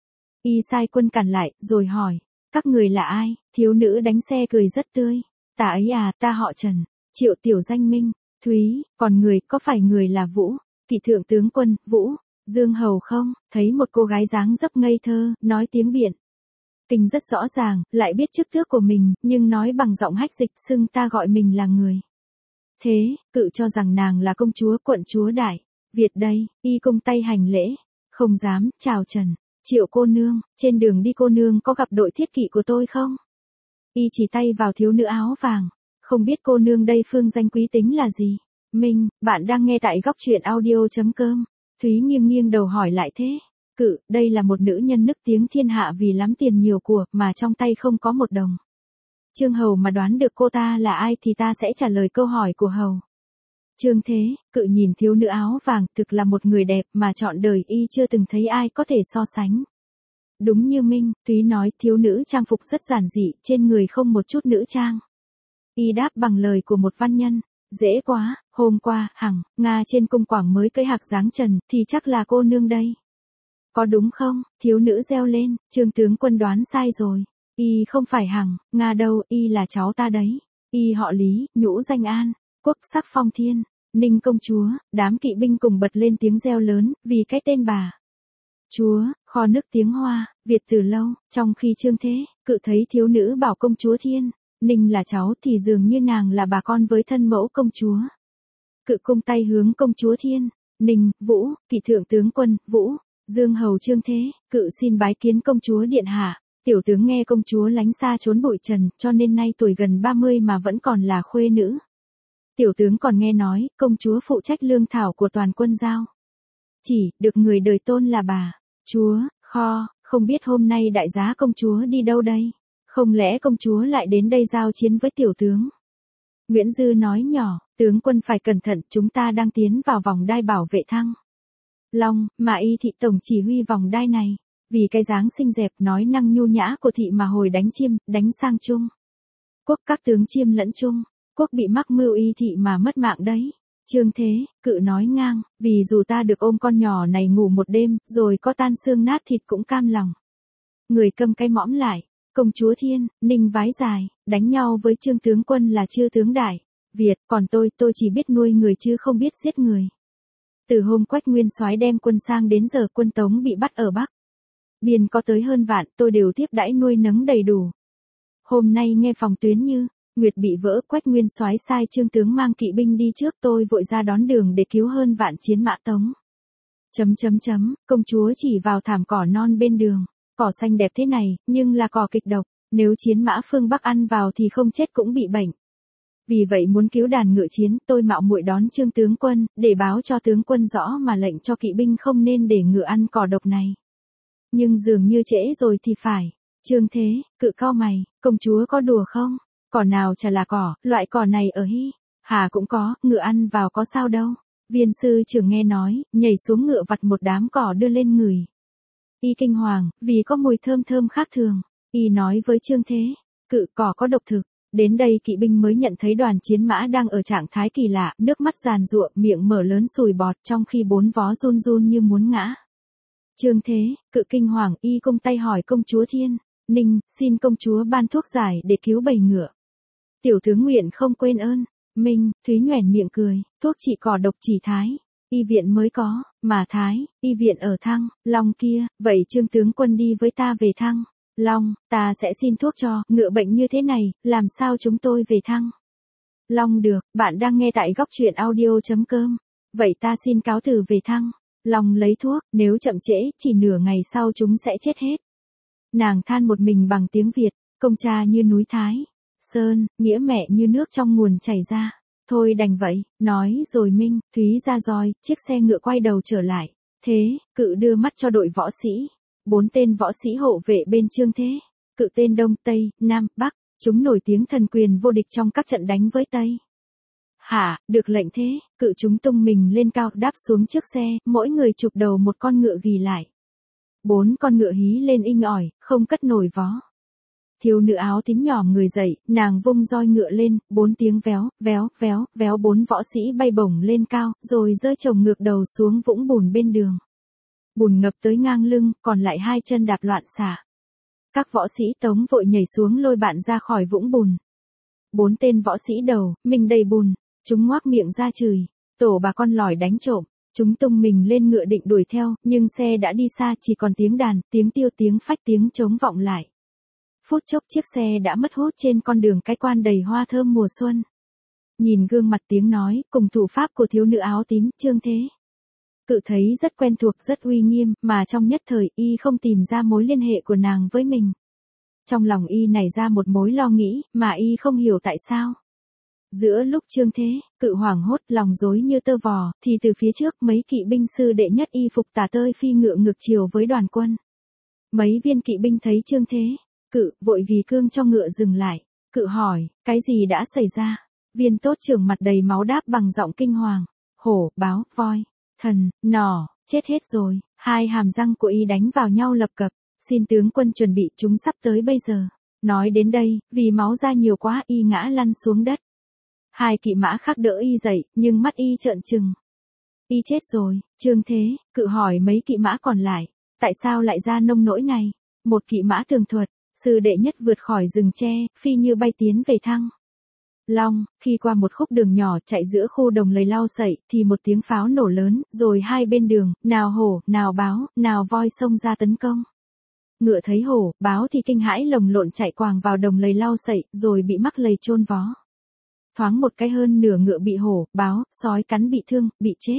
Y sai quân cản lại, rồi hỏi, các người là ai? Thiếu nữ đánh xe cười rất tươi. Ta ấy à, ta họ Trần, Triệu tiểu danh Minh, Thúy, còn người, có phải người là Vũ, Kỵ thượng tướng quân, Vũ Dương Hầu không? Thấy một cô gái dáng dấp ngây thơ, nói tiếng Biện Kinh rất rõ ràng, lại biết chức tước của mình, nhưng nói bằng giọng hách dịch, xưng ta gọi mình là người. Thế, Cự cho rằng nàng là công chúa, quận chúa đại Việt đây, y cung tay hành lễ. Không dám, chào Trần, Triệu cô nương, trên đường đi cô nương có gặp đội thiết kỵ của tôi không? Y chỉ tay vào thiếu nữ áo vàng. Không biết cô nương đây phương danh quý tính là gì? Minh, bạn đang nghe tại góc chuyện audio.com. Thúy nghiêng nghiêng đầu hỏi lại thế. Cự, đây là một nữ nhân nức tiếng thiên hạ vì lắm tiền nhiều của, mà trong tay không có một đồng. Trương Hầu mà đoán được cô ta là ai thì ta sẽ trả lời câu hỏi của Hầu. Trương Thế, Cự nhìn thiếu nữ áo vàng, thực là một người đẹp mà trọn đời y chưa từng thấy ai có thể so sánh. Đúng như Minh, Thúy nói, thiếu nữ trang phục rất giản dị, trên người không một chút nữ trang. Y đáp bằng lời của một văn nhân, dễ quá, hôm qua, hằng, Nga trên cung quảng mới cưới hạc dáng trần, thì chắc là cô nương đây. Có đúng không? Thiếu nữ reo lên, Trương tướng quân đoán sai rồi. Y không phải hằng, Nga đâu, y là cháu ta đấy. Y họ Lý, nhũ danh An, quốc sắc phong thiên, Ninh công chúa. Đám kỵ binh cùng bật lên tiếng reo lớn, vì cái tên bà chúa, kho nước tiếng Hoa, Việt từ lâu. Trong khi Trương Thế, Cự thấy thiếu nữ bảo công chúa Thiên Ninh là cháu thì dường như nàng là bà con với thân mẫu công chúa. Cự cung tay hướng công chúa Thiên Ninh, Vũ, Kỵ thượng tướng quân, Vũ Dương Hầu Trương Thế, Cự xin bái kiến công chúa điện hạ. Tiểu tướng nghe công chúa lánh xa trốn bụi trần, cho nên nay tuổi gần ba mươi mà vẫn còn là khuê nữ. Tiểu tướng còn nghe nói, công chúa phụ trách lương thảo của toàn quân giao chỉ, được người đời tôn là bà chúa, kho. Không biết hôm nay đại giá công chúa đi đâu đây? Không lẽ công chúa lại đến đây giao chiến với tiểu tướng? Nguyễn Dư nói nhỏ, tướng quân phải cẩn thận, chúng ta đang tiến vào vòng đai bảo vệ thăng Long, mà y thị tổng chỉ huy vòng đai này. Vì cái dáng xinh đẹp nói năng nhu nhã của thị mà hồi đánh Chiêm, đánh sang Trung Quốc các tướng Chiêm lẫn Trung Quốc bị mắc mưu y thị mà mất mạng đấy. Trương Thế, Cự nói ngang, vì dù ta được ôm con nhỏ này ngủ một đêm, rồi có tan xương nát thịt cũng cam lòng. Người câm cái mõm lại, công chúa Thiên, Ninh vái dài, đánh nhau với Trương tướng quân là Chư tướng Đại Việt, còn tôi, tôi chỉ biết nuôi người chứ không biết giết người. Từ hôm Quách Nguyên Soái đem quân sang đến giờ quân Tống bị bắt ở Bắc Biên có tới hơn vạn, tôi đều tiếp đãi nuôi nấng đầy đủ. Hôm nay nghe phòng tuyến Như Nguyệt bị vỡ, Quách Nguyên Soái sai Trương tướng mang kỵ binh đi trước, tôi vội ra đón đường để cứu hơn vạn chiến mã Tống. Chấm chấm chấm, công chúa chỉ vào thảm cỏ non bên đường. Cỏ xanh đẹp thế này, nhưng là cỏ kịch độc, nếu chiến mã phương Bắc ăn vào thì không chết cũng bị bệnh. Vì vậy muốn cứu đàn ngựa chiến, tôi mạo muội đón Trương tướng quân, để báo cho tướng quân rõ mà lệnh cho kỵ binh không nên để ngựa ăn cỏ độc này. Nhưng dường như trễ rồi thì phải. Trương Thế, Cự cau mày, công chúa có đùa không? Cỏ nào chả là cỏ, loại cỏ này ở Hy Hà cũng có, ngựa ăn vào có sao đâu. Viên sư trưởng nghe nói, nhảy xuống ngựa vặt một đám cỏ đưa lên ngửi. Y kinh hoàng, vì có mùi thơm thơm khác thường. Y nói với Trương Thế, Cự, cỏ có độc thực. Đến đây kỵ binh mới nhận thấy đoàn chiến mã đang ở trạng thái kỳ lạ, nước mắt giàn giụa, miệng mở lớn sùi bọt, trong khi bốn vó run run như muốn ngã. Trương Thế, Cự kinh hoàng, y cung tay hỏi công chúa Thiên, Ninh, xin công chúa ban thuốc giải để cứu bầy ngựa. Tiểu tướng nguyện không quên ơn. Minh, Thúy nhoẻn miệng cười, thuốc trị cỏ độc chỉ Thái Y viện mới có, mà Thái Y viện ở Thăng Long kia, vậy Trương tướng quân đi với ta về Thăng Long, ta sẽ xin thuốc cho, ngựa bệnh như thế này, làm sao chúng tôi về Thăng Long được, bạn đang nghe tại góc truyện audio.com. Vậy ta xin cáo từ về Thăng Long lấy thuốc, nếu chậm trễ, chỉ nửa ngày sau chúng sẽ chết hết. Nàng than một mình bằng tiếng Việt, công cha như núi Thái Sơn, nghĩa mẹ như nước trong nguồn chảy ra. Thôi đành vậy, nói rồi Minh, Thúy ra roi, chiếc xe ngựa quay đầu trở lại. Thế, Cự đưa mắt cho đội võ sĩ. Bốn tên võ sĩ hộ vệ bên Trương Thế. Cự tên Đông, Tây, Nam, Bắc, chúng nổi tiếng thần quyền vô địch trong các trận đánh với Tây. Hả, được lệnh thế, Cự chúng tung mình lên cao, đáp xuống trước xe, mỗi người chụp đầu một con ngựa ghì lại. Bốn con ngựa hí lên inh ỏi, không cất nổi vó. Thiếu nữ áo tím nhòm người dậy, nàng vung roi ngựa lên, bốn tiếng véo, véo, véo, véo, bốn võ sĩ bay bổng lên cao, rồi rơi chồng ngược đầu xuống vũng bùn bên đường. Bùn ngập tới ngang lưng, còn lại hai chân đạp loạn xạ. Các võ sĩ Tống vội nhảy xuống lôi bạn ra khỏi vũng bùn. Bốn tên võ sĩ đầu, mình đầy bùn, chúng ngoác miệng ra chửi, tổ bà con lỏi đánh trộm. Chúng tung mình lên ngựa định đuổi theo, nhưng xe đã đi xa, chỉ còn tiếng đàn, tiếng tiêu, tiếng phách, tiếng trống vọng lại. Phút chốc chiếc xe đã mất hút trên con đường cái quan đầy hoa thơm mùa xuân. Nhìn gương mặt tiếng nói, cùng thủ pháp của thiếu nữ áo tím, Trương Thế. Cự thấy rất quen thuộc, rất uy nghiêm, mà trong nhất thời y không tìm ra mối liên hệ của nàng với mình. Trong lòng y nảy ra một mối lo nghĩ, mà y không hiểu tại sao. Giữa lúc Trương Thế, Cự hoảng hốt, lòng rối như tơ vò, thì từ phía trước mấy kỵ binh sư đệ nhất y phục tả tơi phi ngựa ngược chiều với đoàn quân. Mấy viên kỵ binh thấy Trương Thế, Cự, vội ghi cương cho ngựa dừng lại. Cự hỏi, cái gì đã xảy ra? Viên tốt trưởng mặt đầy máu đáp bằng giọng kinh hoàng. Hổ, báo, voi, thần, nỏ, chết hết rồi. Hai hàm răng của y đánh vào nhau lập cập. Xin tướng quân chuẩn bị, chúng sắp tới bây giờ. Nói đến đây, vì máu ra nhiều quá y ngã lăn xuống đất. Hai kỵ mã khác đỡ y dậy, nhưng mắt y trợn trừng. Y chết rồi. Trương Thế, Cự hỏi mấy kỵ mã còn lại. Tại sao lại ra nông nỗi này? Một kỵ mã tường thuật. Sư đệ nhất vượt khỏi rừng tre, phi như bay tiến về Thăng Long, khi qua một khúc đường nhỏ chạy giữa khu đồng lầy lau sậy, thì một tiếng pháo nổ lớn, rồi hai bên đường, nào hổ, nào báo, nào voi xông ra tấn công. Ngựa thấy hổ, báo thì kinh hãi lồng lộn chạy quàng vào đồng lầy lau sậy, rồi bị mắc lầy chôn vó. Thoáng một cái hơn nửa ngựa bị hổ, báo, sói cắn bị thương, bị chết.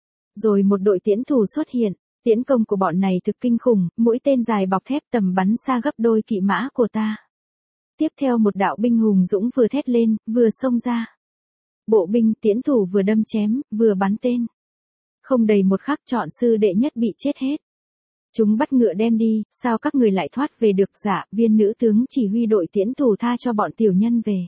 Rồi một đội tiễn thủ xuất hiện. Tiễn công của bọn này thực kinh khủng, mũi tên dài bọc thép tầm bắn xa gấp đôi kỵ mã của ta. Tiếp theo một đạo binh hùng dũng vừa thét lên, vừa xông ra. Bộ binh tiễn thủ vừa đâm chém, vừa bắn tên. Không đầy một khắc chọn sư đệ nhất bị chết hết. Chúng bắt ngựa đem đi, sao các người lại thoát về được? Dạ, viên nữ tướng chỉ huy đội tiễn thủ tha cho bọn tiểu nhân về.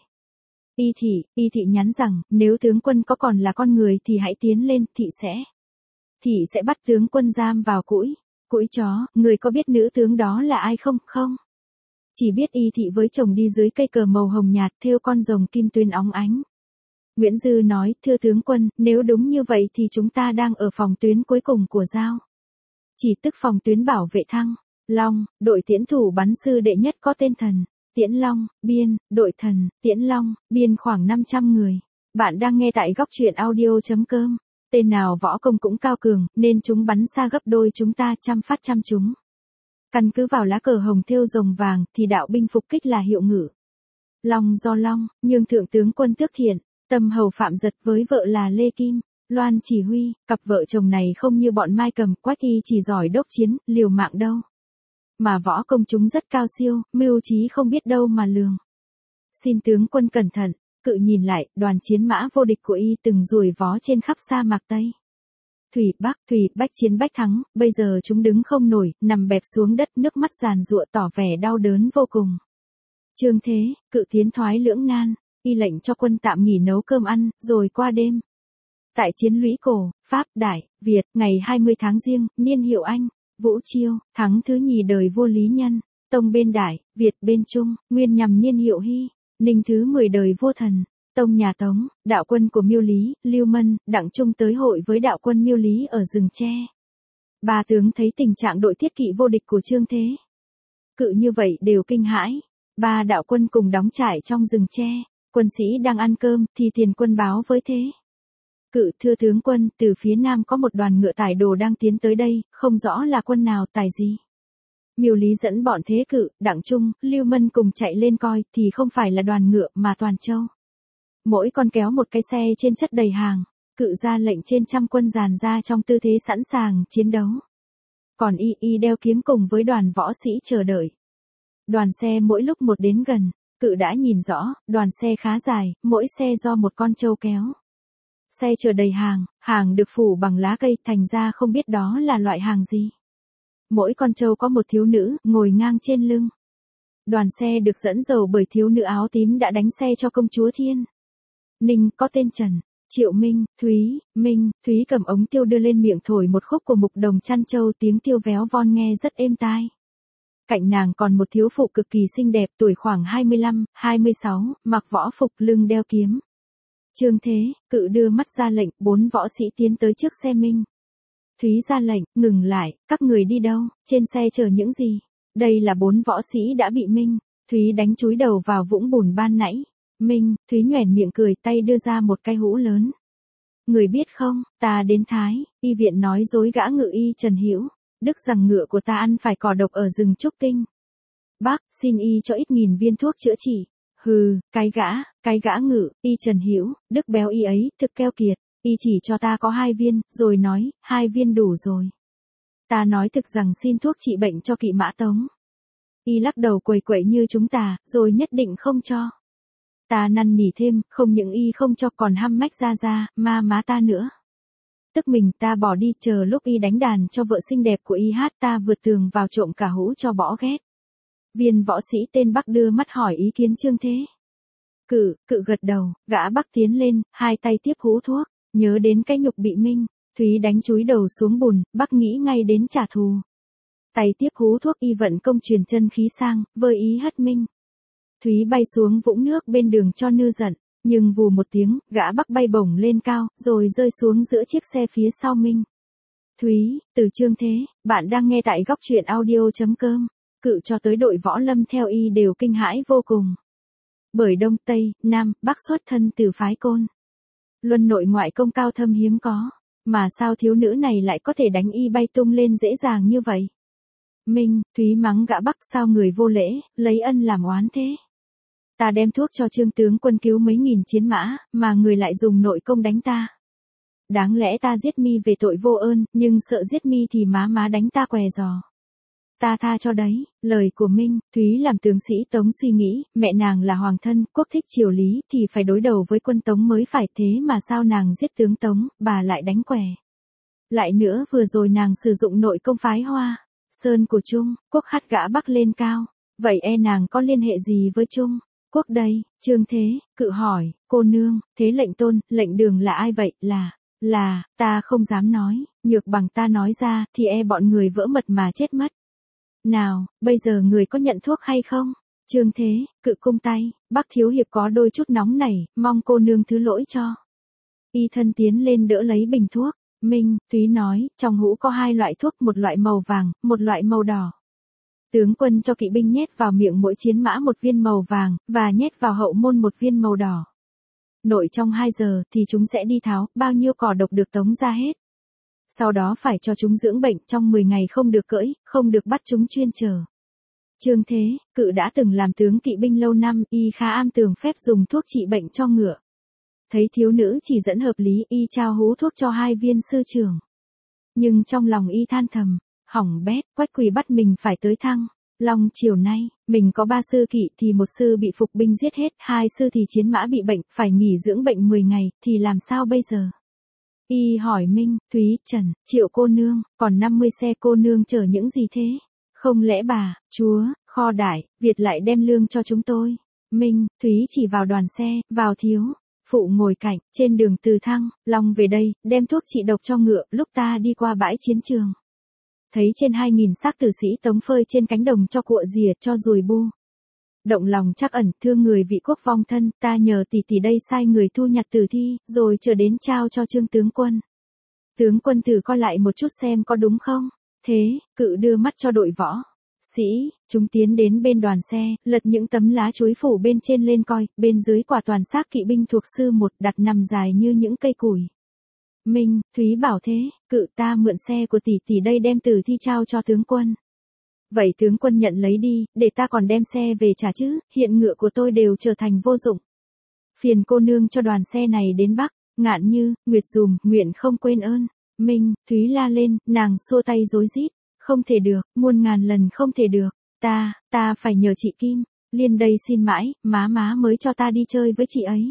Y thị, y thị nhắn rằng, nếu tướng quân có còn là con người thì hãy tiến lên, thị sẽ Thị sẽ bắt tướng quân giam vào cũi. Cũi chó, người có biết nữ tướng đó là ai không? Không. Chỉ biết y thị với chồng đi dưới cây cờ màu hồng nhạt thêu con rồng kim tuyến óng ánh. Nguyễn Dư nói, thưa tướng quân, nếu đúng như vậy thì chúng ta đang ở phòng tuyến cuối cùng của giao. Chỉ tức phòng tuyến bảo vệ Thăng, Long, đội tiễn thủ bắn sư đệ nhất có tên Thần, Tiễn Long, Biên, đội Thần, Tiễn Long, Biên khoảng năm trăm người. Bạn đang nghe tại góc truyện audio.com. Tên nào võ công cũng cao cường, nên chúng bắn xa gấp đôi chúng ta trăm phát trăm chúng. Căn cứ vào lá cờ hồng thêu rồng vàng thì đạo binh phục kích là hiệu ngữ. Long do Long, nhưng thượng tướng quân Tước Thiện, Tâm hầu Phạm Giật với vợ là Lê Kim, Loan chỉ huy, cặp vợ chồng này không như bọn Mai Cầm, Quách Thi chỉ giỏi đốc chiến, liều mạng đâu. Mà võ công chúng rất cao siêu, mưu trí không biết đâu mà lường. Xin tướng quân cẩn thận, cự nhìn lại, đoàn chiến mã vô địch của y từng ruồi vó trên khắp sa mạc Tây. Thủy Bắc, Thủy Bách chiến bách thắng, bây giờ chúng đứng không nổi, nằm bẹp xuống đất, nước mắt giàn giụa tỏ vẻ đau đớn vô cùng. Trương Thế, cự tiến thoái lưỡng nan, y lệnh cho quân tạm nghỉ nấu cơm ăn, rồi qua đêm. Tại chiến lũy Cổ, Pháp, Đại, Việt, ngày hai mươi tháng Giêng, niên hiệu Anh, Vũ Chiêu, tháng thứ nhì đời vua Lý Nhân, tông bên Đại, Việt bên Trung, nguyên nhằm niên hiệu Hy, ninh thứ mười đời vua Thần, tông nhà Tống, đạo quân của Miêu Lý, Lưu Mân, Đặng Trung tới hội với đạo quân Miêu Lý ở rừng tre. Ba tướng thấy tình trạng đội thiết kỵ vô địch của Trương Thế, cự như vậy đều kinh hãi. Ba đạo quân cùng đóng trại trong rừng tre, quân sĩ đang ăn cơm thì tiền quân báo với Thế. Cự, thưa tướng quân, từ phía nam có một đoàn ngựa tải đồ đang tiến tới đây, không rõ là quân nào tải gì. Miêu Lý dẫn bọn Thế Cự, Đặng Trung, Lưu Mân cùng chạy lên coi thì không phải là đoàn ngựa mà toàn châu. Mỗi con kéo một cái xe trên chất đầy hàng, cự ra lệnh trên trăm quân dàn ra trong tư thế sẵn sàng chiến đấu. Còn y y đeo kiếm cùng với đoàn võ sĩ chờ đợi. Đoàn xe mỗi lúc một đến gần, cự đã nhìn rõ, đoàn xe khá dài, mỗi xe do một con trâu kéo. Xe chở đầy hàng, hàng được phủ bằng lá cây, thành ra không biết đó là loại hàng gì. Mỗi con trâu có một thiếu nữ, ngồi ngang trên lưng. Đoàn xe được dẫn dầu bởi thiếu nữ áo tím đã đánh xe cho công chúa Thiên Ninh, có tên Trần, Triệu Minh, Thúy, Minh, Thúy cầm ống tiêu đưa lên miệng thổi một khúc của Mục Đồng Chăn Châu, tiếng tiêu véo von nghe rất êm tai. Cạnh nàng còn một thiếu phụ cực kỳ xinh đẹp, tuổi khoảng hai mươi lăm, hai mươi sáu, mặc võ phục, lưng đeo kiếm. Trương Thế, cự đưa mắt ra lệnh, bốn võ sĩ tiến tới trước xe Minh. Thúy ra lệnh, ngừng lại, các người đi đâu, trên xe chở những gì? Đây là bốn võ sĩ đã bị Minh, Thúy đánh chúi đầu vào vũng bùn ban nãy. Minh, Thúy nhoẻn miệng cười, tay đưa ra một cái hũ lớn. Người biết không, ta đến Thái, y viện nói dối gã ngự y Trần Hữu Đức rằng ngựa của ta ăn phải cỏ độc ở rừng Trúc Kinh. Bác, xin y cho ít nghìn viên thuốc chữa trị. Hừ, cái gã, cái gã ngự, y Trần Hữu Đức béo y ấy, thực keo kiệt, y chỉ cho ta có hai viên, rồi nói, hai viên đủ rồi. Ta nói thực rằng xin thuốc trị bệnh cho kỵ mã Tống. Y lắc đầu quẩy quẩy như chúng ta, rồi nhất định không cho. Ta năn nỉ thêm, không những y không cho còn hăm mách ra ra, ma má ta nữa. Tức mình ta bỏ đi, chờ lúc y đánh đàn cho vợ xinh đẹp của y hát, ta vượt tường vào trộm cả hũ cho bỏ ghét. Viên võ sĩ tên Bắc đưa mắt hỏi ý kiến Trương Thế. Cự, cự gật đầu, gã Bắc tiến lên, hai tay tiếp hũ thuốc, nhớ đến cái nhục bị Minh, Thúy đánh chúi đầu xuống bùn, Bắc nghĩ ngay đến trả thù. Tay tiếp hú thuốc y vận công truyền chân khí sang, với ý hất Minh. Thúy bay xuống vũng nước bên đường cho nư giận, nhưng vù một tiếng, gã Bắc bay bổng lên cao, rồi rơi xuống giữa chiếc xe phía sau Minh. Thúy, từ Trương Thế, bạn đang nghe tại góc truyện audio.com. Cự cho tới đội võ lâm theo y đều kinh hãi vô cùng. Bởi Đông, Tây, Nam, Bắc xuất thân từ phái Côn. Luân nội ngoại công cao thâm hiếm có, mà sao thiếu nữ này lại có thể đánh y bay tung lên dễ dàng như vậy? Minh, Thúy mắng gã Bắc, sao người vô lễ, lấy ân làm oán thế? Ta đem thuốc cho Trương tướng quân cứu mấy nghìn chiến mã, mà người lại dùng nội công đánh ta. Đáng lẽ ta giết mi về tội vô ơn, nhưng sợ giết mi thì má má đánh ta què giò. Ta tha cho đấy. Lời của Minh, Thúy làm tướng sĩ Tống suy nghĩ, mẹ nàng là hoàng thân, quốc thích triều Lý thì phải đối đầu với quân Tống mới phải, thế mà sao nàng giết tướng Tống, bà lại đánh què. Lại nữa vừa rồi nàng sử dụng nội công phái Hoa Sơn của Trung Quốc hắt gã Bắc lên cao, vậy e nàng có liên hệ gì với Trung Quốc đây? Trương Thế, cự hỏi, cô nương, thế lệnh tôn, lệnh đường là ai vậy? Là Là, ta không dám nói, nhược bằng ta nói ra, thì e bọn người vỡ mật mà chết mất. Nào, bây giờ người có nhận thuốc hay không? Trương Thế, Cự cung tay, Bắc thiếu hiệp có đôi chút nóng nảy, mong cô nương thứ lỗi cho. Y thân tiến lên đỡ lấy bình thuốc. Minh, Thúy nói, trong hũ có hai loại thuốc, một loại màu vàng, một loại màu đỏ. Tướng quân cho kỵ binh nhét vào miệng mỗi chiến mã một viên màu vàng, và nhét vào hậu môn một viên màu đỏ. Nội trong hai giờ thì chúng sẽ đi tháo, bao nhiêu cỏ độc được tống ra hết. Sau đó phải cho chúng dưỡng bệnh, trong mười ngày không được cưỡi, không được bắt chúng chuyên chở. Trương Thế, Cự đã từng làm tướng kỵ binh lâu năm, y khá am tường phép dùng thuốc trị bệnh cho ngựa. Thấy thiếu nữ chỉ dẫn hợp lý, y trao hú thuốc cho hai viên sư trưởng. Nhưng trong lòng y than thầm, hỏng bét, Quách Quỳ bắt mình phải tới Thăng Long chiều nay, mình có ba sư kỵ thì một sư bị phục binh giết hết, hai sư thì chiến mã bị bệnh, phải nghỉ dưỡng bệnh mười ngày, thì làm sao bây giờ? Y hỏi Minh, Thúy, Trần, Triệu cô nương, còn năm mươi xe cô nương chở những gì thế? Không lẽ bà, chúa, kho đại, Việt lại đem lương cho chúng tôi? Minh, Thúy chỉ vào đoàn xe, vào thiếu. Phụ ngồi cạnh, trên đường từ Thăng Long về đây, đem thuốc trị độc cho ngựa, lúc ta đi qua bãi chiến trường. Thấy trên hai nghìn xác tử sĩ tống phơi trên cánh đồng cho cuộ rìa, cho ruồi bu. Động lòng trắc ẩn, thương người vị quốc vong thân, ta nhờ tỷ tỷ đây sai người thu nhặt tử thi, rồi chờ đến trao cho Trương tướng quân. Tướng quân thử coi lại một chút xem có đúng không? Thế, Cự đưa mắt cho đội võ sĩ, chúng tiến đến bên đoàn xe, lật những tấm lá chuối phủ bên trên lên coi, bên dưới quả toàn xác kỵ binh thuộc sư một, đặt nằm dài như những cây củi. Minh, Thúy bảo thế, Cự ta mượn xe của tỷ tỷ đây đem tử thi trao cho tướng quân. Vậy tướng quân nhận lấy đi, để ta còn đem xe về trả chứ, hiện ngựa của tôi đều trở thành vô dụng. Phiền cô nương cho đoàn xe này đến Bắc, Ngạn Như, Nguyệt Dùm, nguyện không quên ơn. Minh, Thúy la lên, nàng xua tay rối rít. Không thể được, muôn ngàn lần không thể được, ta, ta phải nhờ chị Kim, Liên đây xin mãi, má má mới cho ta đi chơi với chị ấy.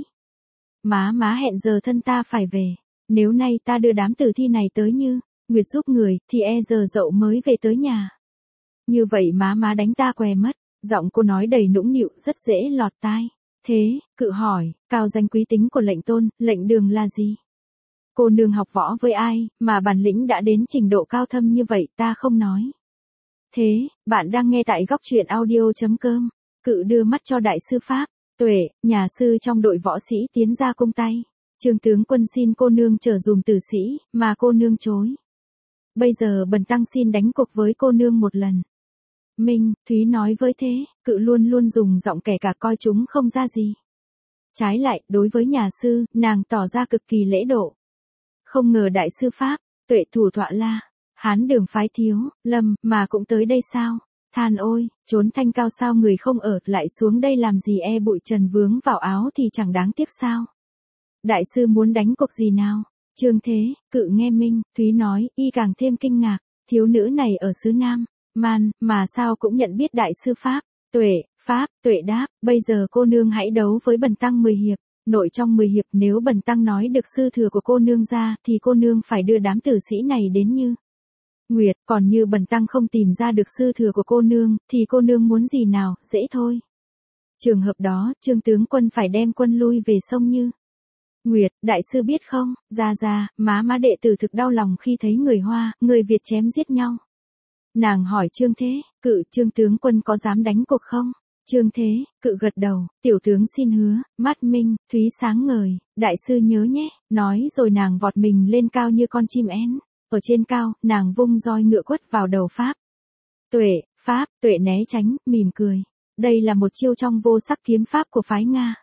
Má má hẹn giờ thân ta phải về, nếu nay ta đưa đám tử thi này tới Như, Nguyệt giúp người, thì e giờ dậu mới về tới nhà. Như vậy má má đánh ta què mất, giọng cô nói đầy nũng nịu, rất dễ lọt tai. Thế, Cự hỏi, cao danh quý tính của lệnh tôn, lệnh đường là gì? Cô nương học võ với ai, mà bản lĩnh đã đến trình độ cao thâm như vậy, ta không nói. Thế, bạn đang nghe tại góc truyện audio chấm com. Cự đưa mắt cho đại sư Pháp, Tuệ, nhà sư trong đội võ sĩ tiến ra cung tay. Trương tướng quân xin cô nương chở dùm tử sĩ, mà cô nương chối. Bây giờ bần tăng xin đánh cuộc với cô nương một lần. Minh, Thúy nói với thế, Cự luôn luôn dùng giọng kẻ cả coi chúng không ra gì. Trái lại, đối với nhà sư, nàng tỏ ra cực kỳ lễ độ. Không ngờ đại sư Pháp, Tuệ thủ tọa La, Hán đường phái Thiếu, Lâm, mà cũng tới đây sao? Than ôi, trốn thanh cao sao người không ở, lại xuống đây làm gì, e bụi trần vướng vào áo thì chẳng đáng tiếc sao? Đại sư muốn đánh cuộc gì nào? Trương Thế, Cự nghe Minh, Thúy nói, y càng thêm kinh ngạc, thiếu nữ này ở xứ Nam, Man, mà sao cũng nhận biết đại sư Pháp, Tuệ, Pháp, Tuệ đáp, bây giờ cô nương hãy đấu với bần tăng mười hiệp. Nội trong mười hiệp, nếu bần tăng nói được sư thừa của cô nương ra, thì cô nương phải đưa đám tử sĩ này đến Như Nguyệt, còn như bần tăng không tìm ra được sư thừa của cô nương, thì cô nương muốn gì nào, dễ thôi. Trường hợp đó, Trương tướng quân phải đem quân lui về sông Như Nguyệt, đại sư biết không, ra ra, má má đệ tử thực đau lòng khi thấy người Hoa, người Việt chém giết nhau. Nàng hỏi Trương Thế, Cự, Trương tướng quân có dám đánh cuộc không? Trương Thế, Cự gật đầu, tiểu tướng xin hứa, mắt Minh, Thúy sáng ngời, đại sư nhớ nhé, nói rồi nàng vọt mình lên cao như con chim én, ở trên cao, nàng vung roi ngựa quất vào đầu Pháp. Tuệ, Pháp, Tuệ né tránh, mỉm cười, đây là một chiêu trong vô sắc kiếm pháp của phái Nga.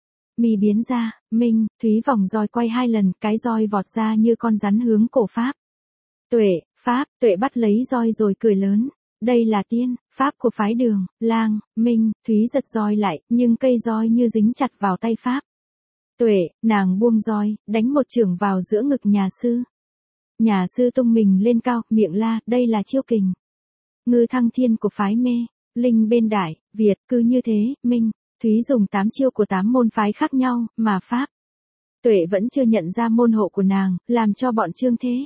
Mi biến ra, Minh, Thúy vòng roi quay hai lần, cái roi vọt ra như con rắn hướng cổ Pháp. Tuệ, Pháp, Tuệ bắt lấy roi rồi cười lớn. Đây là tiên, pháp của phái Đường, Lang, Minh, Thúy giật roi lại, nhưng cây roi như dính chặt vào tay Pháp. Tuệ, nàng buông roi, đánh một chưởng vào giữa ngực nhà sư. Nhà sư tung mình lên cao, miệng la, đây là chiêu kình Ngư Thăng Thiên của phái Mê, Linh bên Đại, Việt, cứ như thế, Minh, Thúy dùng tám chiêu của tám môn phái khác nhau, mà Pháp. Tuệ vẫn chưa nhận ra môn hộ của nàng, làm cho bọn Trương Thế.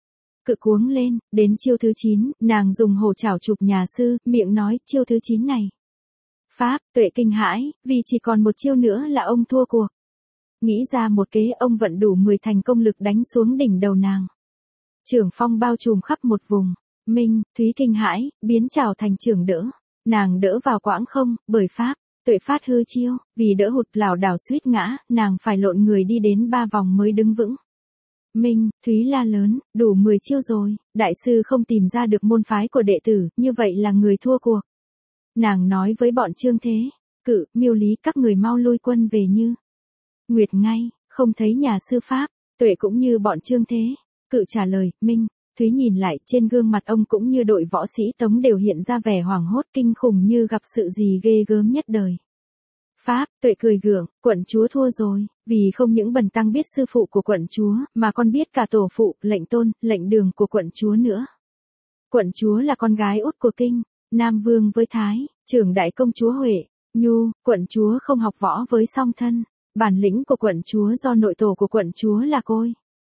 Cự cuống lên, đến chiêu thứ chín, nàng dùng hổ chảo chụp nhà sư, miệng nói, chiêu thứ chín này. Pháp, Tuệ kinh hãi, vì chỉ còn một chiêu nữa là ông thua cuộc. nghĩ ra một kế, ông vận đủ mười thành công lực đánh xuống đỉnh đầu nàng. Trưởng phong bao trùm khắp một vùng. Minh, Thúy kinh hãi, biến trảo thành trưởng đỡ. Nàng đỡ vào quãng không, bởi pháp, tuệ phát hư chiêu, vì đỡ hụt lảo đảo suýt ngã, nàng phải lộn người đi đến ba vòng mới đứng vững. Minh, Thúy la lớn, đủ mười chiêu rồi, đại sư không tìm ra được môn phái của đệ tử, như vậy là người thua cuộc. Nàng nói với bọn Trương Thế, Cự, Miêu Lý các người mau lui quân về Như Nguyệt ngay, không thấy nhà sư pháp, Tuệ cũng như bọn Trương Thế, Cự trả lời, Minh, Thúy nhìn lại, trên gương mặt ông cũng như đội võ sĩ Tống đều hiện ra vẻ hoảng hốt kinh khủng như gặp sự gì ghê gớm nhất đời. Pháp, Tuệ cười gượng, quận chúa thua rồi, vì không những bần tăng biết sư phụ của quận chúa, mà còn biết cả tổ phụ, lệnh tôn, lệnh đường của quận chúa nữa. Quận chúa là con gái út của kinh, Nam Vương với Thái, trưởng đại công chúa Huệ, Nhu, quận chúa không học võ với song thân, bản lĩnh của quận chúa do nội tổ của quận chúa là Côi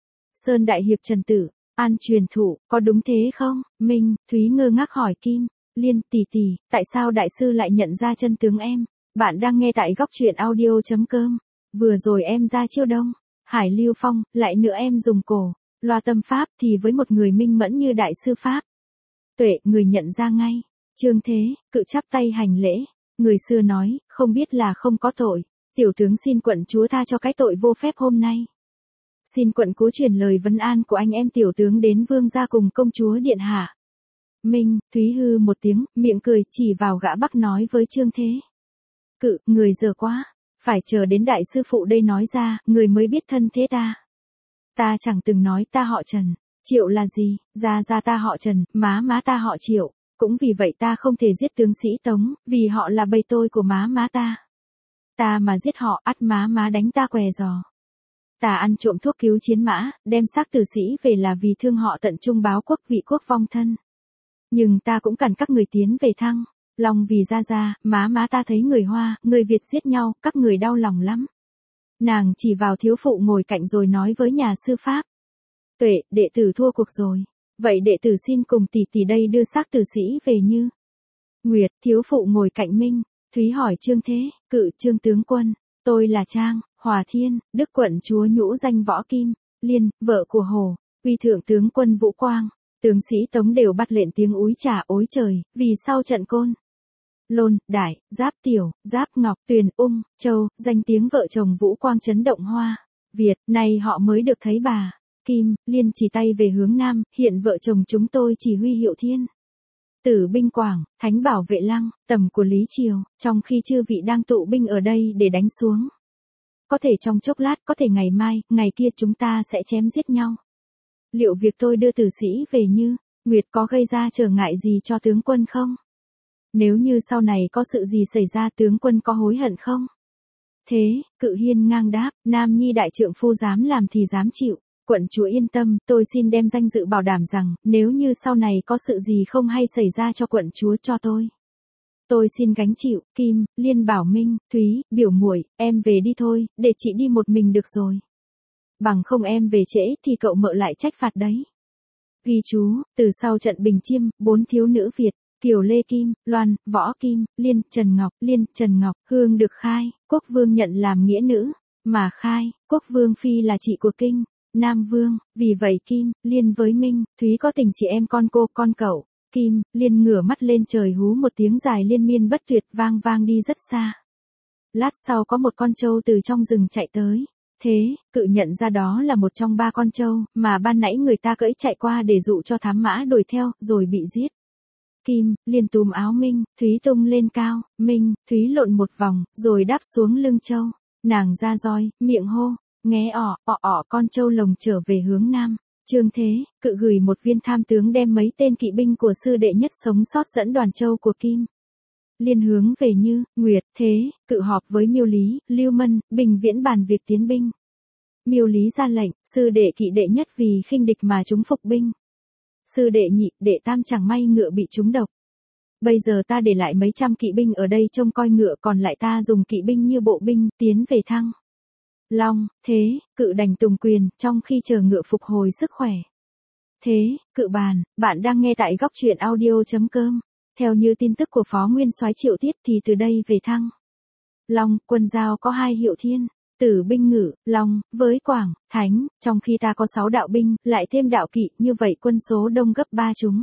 Sơn đại hiệp Trần Tử, An truyền thụ, có đúng thế không? Minh, Thúy ngơ ngác hỏi Kim, Liên, tỷ tỷ, tại sao đại sư lại nhận ra chân tướng em? Bạn đang nghe tại góc truyện audio.com. Vừa rồi em ra chiêu đông, Hải Lưu Phong, lại nữa em dùng cổ, loa tâm pháp thì với một người minh mẫn như đại sư pháp. Tuệ, người nhận ra ngay. Trương Thế, Cự chắp tay hành lễ. Người xưa nói, không biết là không có tội. Tiểu tướng xin quận chúa tha cho cái tội vô phép hôm nay. Xin quận cố truyền lời vấn an của anh em tiểu tướng đến vương gia cùng công chúa điện hạ. Minh, Thúy hư một tiếng, miệng cười chỉ vào gã Bắc nói với Trương Thế. Cự, người giờ quá, phải chờ đến đại sư phụ đây nói ra, người mới biết thân thế ta. Ta chẳng từng nói ta họ Trần, Triệu là gì, gia gia ta họ Trần, má má ta họ Triệu, cũng vì vậy ta không thể giết tướng sĩ Tống, vì họ là bầy tôi của má má ta. Ta mà giết họ, ắt má má đánh ta què giò. Ta ăn trộm thuốc cứu chiến mã, đem xác tử sĩ về là vì thương họ tận trung báo quốc vị quốc vong thân. Nhưng ta cũng cần các người tiến về Thăng, Long vì gia gia, má má ta thấy người Hoa, người Việt giết nhau, các người đau lòng lắm. Nàng chỉ vào thiếu phụ ngồi cạnh rồi nói với nhà sư pháp. Tuệ, đệ tử thua cuộc rồi. Vậy đệ tử xin cùng tỷ tỷ đây đưa xác tử sĩ về Như Nguyệt. Thiếu phụ ngồi cạnh Minh, Thúy hỏi Trương Thế, Cự, Trương tướng quân, tôi là Trang, Hòa Thiên, Đức quận chúa nhũ danh Võ Kim, Liên, vợ của Hồ, uy thượng tướng quân Vũ Quang. Tướng sĩ Tống đều bắt lệnh tiếng úi trà ối trời, vì sau trận Côn Lôn, Đại, Giáp Tiểu, Giáp Ngọc, Tuyền, Ung, Châu, danh tiếng vợ chồng Vũ Quang chấn động Hoa Việt, nay họ mới được thấy bà. Kim, Liên chỉ tay về hướng Nam, hiện vợ chồng chúng tôi chỉ huy hiệu thiên. Tử binh Quảng, Thánh bảo vệ Lăng, tầm của Lý Triều, trong khi chư vị đang tụ binh ở đây để đánh xuống. Có thể trong chốc lát, có thể ngày mai, ngày kia chúng ta sẽ chém giết nhau. Liệu việc tôi đưa tử sĩ về Như Nguyệt có gây ra trở ngại gì cho tướng quân không? Nếu như sau này có sự gì xảy ra tướng quân có hối hận không? Thế, Cự hiên ngang đáp, Nam Nhi đại trượng phu dám làm thì dám chịu. Quận chúa yên tâm, tôi xin đem danh dự bảo đảm rằng, nếu như sau này có sự gì không hay xảy ra cho quận chúa cho tôi. Tôi xin gánh chịu. Kim, Liên bảo Minh, Thúy, biểu muội, em về đi thôi, để chị đi một mình được rồi. Bằng không em về trễ thì cậu mợ lại trách phạt đấy. Ghi chú, từ sau trận Bình Chiêm, bốn thiếu nữ Việt, Kiều Lê Kim, Loan, Võ Kim, Liên, Trần Ngọc, Liên, Trần Ngọc, Hương được khai, Quốc Vương nhận làm nghĩa nữ, mà khai, Quốc Vương Phi là chị của Kinh, Nam Vương, vì vậy Kim, Liên với Minh, Thúy có tình chị em con cô, con cậu. Kim, Liên ngửa mắt lên trời hú một tiếng dài liên miên bất tuyệt vang vang đi rất xa. Lát sau có một con trâu từ trong rừng chạy tới. Thế, Cự nhận ra đó là một trong ba con trâu, mà ban nãy người ta cưỡi chạy qua để dụ cho thám mã đuổi theo, rồi bị giết. Kim, Liên túm áo Minh, Thúy tung lên cao, Minh, Thúy lộn một vòng, rồi đáp xuống lưng trâu. Nàng ra roi, miệng hô, nghe ỏ, ỏ ỏ con trâu lồng trở về hướng Nam. Trương Thế, Cự gửi một viên tham tướng đem mấy tên kỵ binh của sư đệ nhất sống sót dẫn đoàn châu của Kim Liên hướng về Như Nguyệt. Thế, Cự họp với Miêu Lý, Lưu Mân, Bình Viễn bàn việc tiến binh. Miêu Lý ra lệnh, sư đệ kỵ đệ nhất vì khinh địch mà chúng phục binh. Sư đệ nhị, đệ tam chẳng may ngựa bị trúng độc. Bây giờ ta để lại mấy trăm kỵ binh ở đây trông coi ngựa, còn lại ta dùng kỵ binh như bộ binh tiến về Thăng Long. Thế, Cự đành tùng quyền, trong khi chờ ngựa phục hồi sức khỏe. Thế, Cự bàn, bạn đang nghe tại góc truyện audio.com. Theo như tin tức của Phó Nguyên Soái Triệu Tiết thì từ đây về Thăng Long, quân giao có hai hiệu thiên. Tử binh ngự, long, với quảng, thánh, trong khi ta có sáu đạo binh, lại thêm đạo kỵ, như vậy quân số đông gấp ba chúng.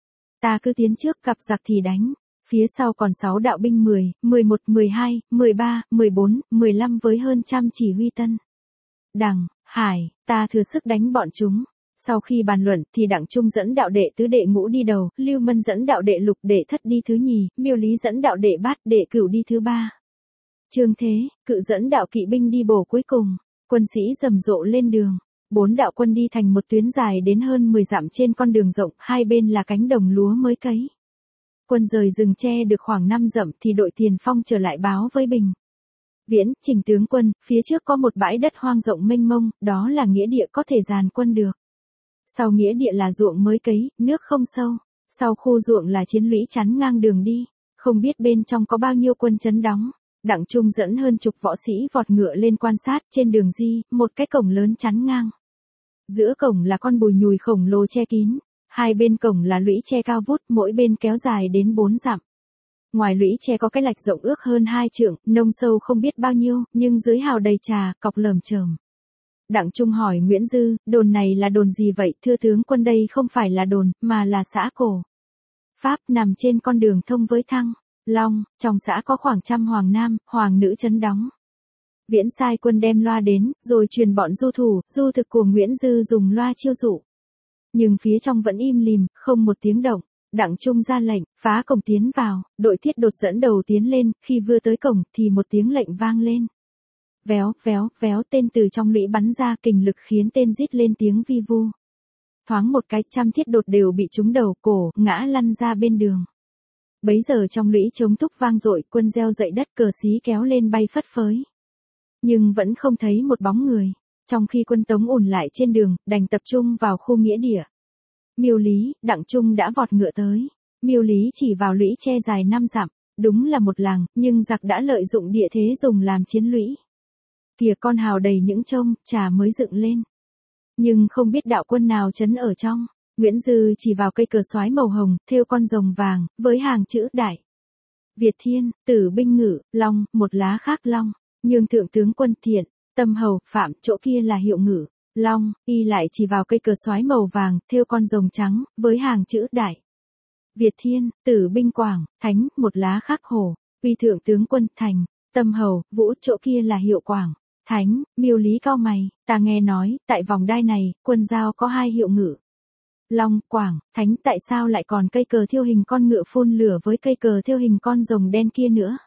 Ta cứ tiến trước gặp giặc thì đánh, phía sau còn sáu đạo binh mười, mười một, mười hai, mười ba, mười bốn, mười lăm với hơn trăm chỉ huy tân. Đằng, Hải, ta thừa sức đánh bọn chúng. Sau khi bàn luận thì Đặng Trung dẫn đạo đệ tứ đệ ngũ đi đầu, Lưu Mân dẫn đạo đệ lục đệ thất đi thứ nhì, Miêu Lý dẫn đạo đệ bát đệ cửu đi thứ ba. Trương Thế, Cự dẫn đạo kỵ binh đi bổ cuối cùng, quân sĩ rầm rộ lên đường. Bốn đạo quân đi thành một tuyến dài đến hơn mười dặm trên con đường rộng, hai bên là cánh đồng lúa mới cấy. Quân rời rừng tre được khoảng năm dặm thì đội tiền phong trở lại báo với Bình Viễn, Trình tướng quân, phía trước có một bãi đất hoang rộng mênh mông, đó là nghĩa địa có thể dàn quân được. Sau nghĩa địa là ruộng mới cấy, nước không sâu. Sau khu ruộng là chiến lũy chắn ngang đường đi. Không biết bên trong có bao nhiêu quân trấn đóng. Đặng Trung dẫn hơn chục võ sĩ vọt ngựa lên quan sát trên đường di, một cái cổng lớn chắn ngang. Giữa cổng là con bùi nhùi khổng lồ che kín. Hai bên cổng là lũy tre cao vút, mỗi bên kéo dài đến bốn dặm. Ngoài lũy tre có cái lạch rộng ước hơn hai trượng, nông sâu không biết bao nhiêu, nhưng dưới hào đầy trà, cọc lởm chởm. Đặng Trung hỏi Nguyễn Dư, đồn này là đồn gì vậy? Thưa tướng quân, đây không phải là đồn, mà là xã cổ Pháp nằm trên con đường thông với Thăng, Long, trong xã có khoảng trăm hoàng nam, hoàng nữ trấn đóng. Viễn sai quân đem loa đến, rồi truyền bọn du thủ, du thực của Nguyễn Dư dùng loa chiêu dụ. Nhưng phía trong vẫn im lìm, không một tiếng động. Đặng Trung ra lệnh, phá cổng tiến vào, đội thiết đột dẫn đầu tiến lên, khi vừa tới cổng thì một tiếng lệnh vang lên. Véo, véo, véo, tên từ trong lũy bắn ra, kình lực khiến tên rít lên tiếng vi vu. Thoáng một cái, trăm thiết đột đều bị trúng đầu, cổ, ngã lăn ra bên đường. Bấy giờ trong lũy trống thúc vang dội, quân reo dậy đất, cờ xí kéo lên bay phất phới. Nhưng vẫn không thấy một bóng người. Trong khi quân Tống ùn lại trên đường, đành tập trung vào khu nghĩa địa. Miêu Lý, Đặng Trung đã vọt ngựa tới. Miêu Lý chỉ vào lũy tre dài năm dặm, đúng là một làng, nhưng giặc đã lợi dụng địa thế dùng làm chiến lũy. Kìa con hào đầy những trông, trà mới dựng lên. Nhưng không biết đạo quân nào trấn ở trong. Nguyễn Dư chỉ vào cây cờ soái màu hồng, thêu con rồng vàng, với hàng chữ đại. Việt Thiên, Tử binh ngự, Long, một lá khác Long. Nhường thượng tướng quân Thiện, Tâm hầu, Phạm, chỗ kia là hiệu ngự. Long, y lại chỉ vào cây cờ soái màu vàng, thêu con rồng trắng, với hàng chữ đại. Việt Thiên, Tử binh Quảng, Thánh, một lá khác hổ. Uy thượng tướng quân Thành, Tâm hầu, Vũ, chỗ kia là hiệu Quảng. Thánh, Miêu Lý cao mày, ta nghe nói, tại vòng đai này, quân giao có hai hiệu ngự. Long, Quảng, Thánh, tại sao lại còn cây cờ thiêu hình con ngựa phun lửa với cây cờ thiêu hình con rồng đen kia nữa?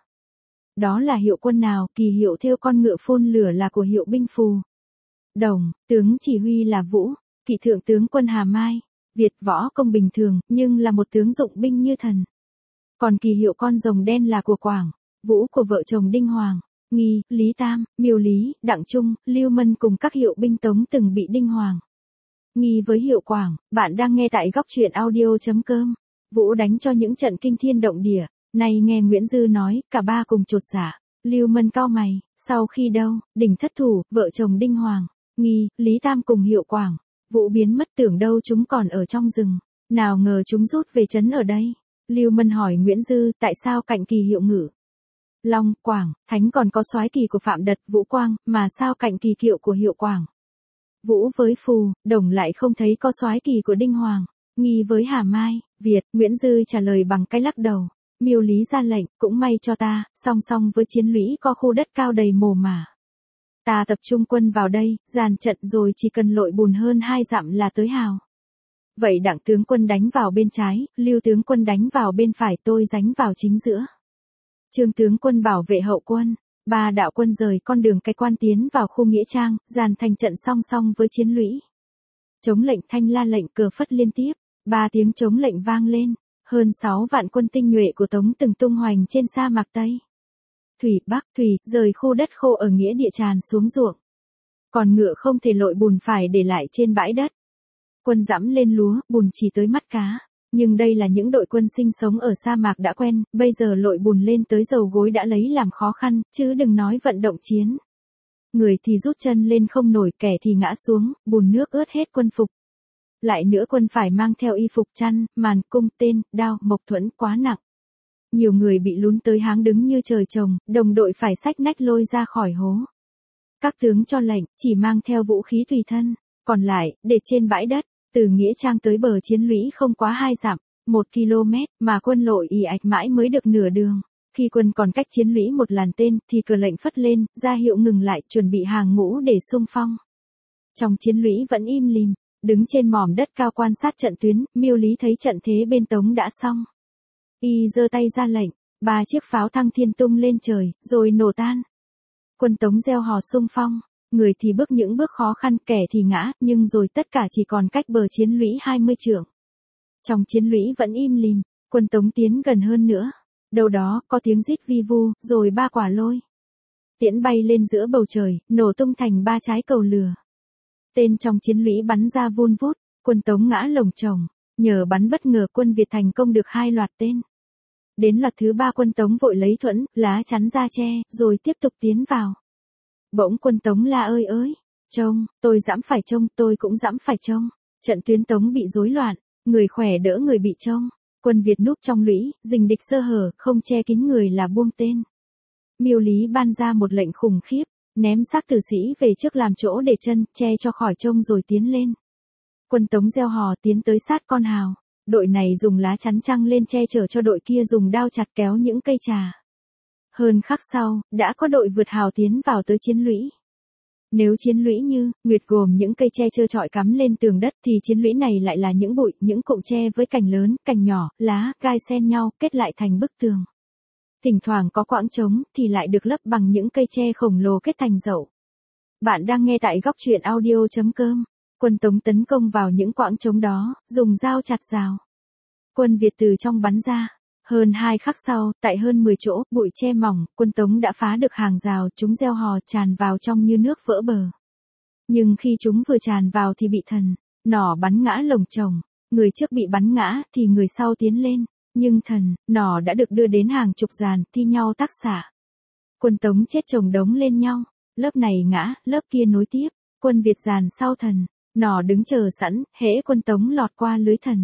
Đó là hiệu quân nào? Kỳ hiệu thiêu con ngựa phun lửa là của hiệu binh phù. Đồng, tướng chỉ huy là Vũ, kỵ thượng tướng quân Hà Mai. Việt võ công bình thường, nhưng là một tướng dụng binh như thần. Còn kỳ hiệu con rồng đen là của Quảng, Vũ của vợ chồng Đinh Hoàng. Nghi, Lý Tam, Miêu Lý, Đặng Trung, Lưu Mân cùng các hiệu binh Tống từng bị Đinh Hoàng nghi với hiệu Quảng. Bạn đang nghe tại góc truyện audio chấm com. Vũ đánh cho những trận kinh thiên động địa. Này nghe Nguyễn Dư nói, cả ba cùng chột dạ. Lưu Mân cau mày, sau khi đâu, đỉnh thất thủ, vợ chồng Đinh Hoàng nghi, Lý Tam cùng hiệu Quảng Vũ biến mất, tưởng đâu chúng còn ở trong rừng. Nào ngờ chúng rút về trấn ở đây. Lưu Mân hỏi Nguyễn Dư, tại sao cạnh kỳ hiệu ngự Long, Quảng, Thánh còn có soái kỳ của Phạm Đật, Vũ Quang, mà sao cạnh kỳ kiệu của hiệu Quảng, Vũ với Phù, Đồng lại không thấy có soái kỳ của Đinh Hoàng nghi với Hà Mai, Việt? Nguyễn Dư trả lời bằng cái lắc đầu. Miêu Lý ra lệnh, cũng may cho ta, song song với chiến lũy có khu đất cao đầy mồ mả. Ta tập trung quân vào đây, dàn trận rồi chỉ cần lội bùn hơn hai dặm là tới hào. Vậy Đặng tướng quân đánh vào bên trái, Lưu tướng quân đánh vào bên phải, tôi đánh vào chính giữa. Trương tướng quân bảo vệ hậu quân. Ba đạo quân rời con đường cái quan tiến vào khu nghĩa trang, dàn thành trận song song với chiến lũy. Chống lệnh thanh la lệnh cờ phất liên tiếp, ba tiếng chống lệnh vang lên. Hơn sáu vạn quân tinh nhuệ của Tống từng tung hoành trên sa mạc Tây, Thủy Bắc, Thủy, rời khu đất khô ở nghĩa địa tràn xuống ruộng. Còn ngựa không thể lội bùn, phải để lại trên bãi đất. Quân dẫm lên lúa, bùn chỉ tới mắt cá. Nhưng đây là những đội quân sinh sống ở sa mạc đã quen, bây giờ lội bùn lên tới dầu gối đã lấy làm khó khăn, chứ đừng nói vận động chiến. Người thì rút chân lên không nổi, kẻ thì ngã xuống, bùn nước ướt hết quân phục. Lại nữa quân phải mang theo y phục chăn, màn, cung, tên, đao, mộc thuẫn quá nặng. Nhiều người bị lún tới háng đứng như trời trồng, đồng đội phải xách nách lôi ra khỏi hố. Các tướng cho lệnh, chỉ mang theo vũ khí tùy thân, còn lại, để trên bãi đất, từ Nghĩa Trang tới bờ chiến lũy không quá hai dặm, một ki lô mét, mà quân lội ì ạch mãi mới được nửa đường. Khi quân còn cách chiến lũy một làn tên, thì cờ lệnh phất lên, ra hiệu ngừng lại, chuẩn bị hàng ngũ để xung phong. Trong chiến lũy vẫn im lìm, đứng trên mỏm đất cao quan sát trận tuyến, Miêu Lý thấy trận thế bên Tống đã xong. Y giơ tay ra lệnh, ba chiếc pháo thăng thiên tung lên trời, rồi nổ tan. Quân Tống reo hò xung phong, người thì bước những bước khó khăn, kẻ thì ngã, nhưng rồi tất cả chỉ còn cách bờ chiến lũy hai mươi trượng. Trong chiến lũy vẫn im lìm, quân Tống tiến gần hơn nữa. Đâu đó, có tiếng rít vi vu, rồi ba quả lôi. Tiễn bay lên giữa bầu trời, nổ tung thành ba trái cầu lửa. Tên trong chiến lũy bắn ra vun vút, quân Tống ngã lồng chồng. Nhờ bắn bất ngờ quân Việt thành công được hai loạt tên. Đến loạt thứ ba quân Tống vội lấy thuẫn, lá chắn ra che, rồi tiếp tục tiến vào. Bỗng quân Tống la ơi ơi, trông, tôi dẫm phải trông, tôi cũng dẫm phải trông. Trận tuyến Tống bị rối loạn, người khỏe đỡ người bị trông. Quân Việt núp trong lũy, rình địch sơ hở, không che kín người là buông tên. Miêu Lý ban ra một lệnh khủng khiếp, ném xác tử sĩ về trước làm chỗ để chân, che cho khỏi trông rồi tiến lên. Quân Tống reo hò tiến tới sát con hào, đội này dùng lá chắn trăng lên che chở cho đội kia dùng đao chặt kéo những cây trà. Hơn khắc sau, đã có đội vượt hào tiến vào tới chiến lũy. Nếu chiến lũy như, Nguyệt gồm những cây tre trơ trọi cắm lên tường đất thì chiến lũy này lại là những bụi, những cụm tre với cành lớn, cành nhỏ, lá, gai xen nhau, kết lại thành bức tường. Thỉnh thoảng có quãng trống thì lại được lấp bằng những cây tre khổng lồ kết thành dậu. Bạn đang nghe tại góc truyện audio chấm com. Quân Tống tấn công vào những quãng trống đó, dùng dao chặt rào. Quân Việt từ trong bắn ra. Hơn hai khắc sau, tại hơn mười chỗ, bụi tre mỏng, quân Tống đã phá được hàng rào, chúng reo hò tràn vào trong như nước vỡ bờ. Nhưng khi chúng vừa tràn vào thì bị thần, nỏ bắn ngã lồng chồng. Người trước bị bắn ngã thì người sau tiến lên. Nhưng thần, nỏ đã được đưa đến hàng chục dàn, thi nhau tác xạ. Quân Tống chết chồng đống lên nhau, lớp này ngã, lớp kia nối tiếp. Quân Việt dàn sau thần, nỏ đứng chờ sẵn, hễ quân Tống lọt qua lưới thần.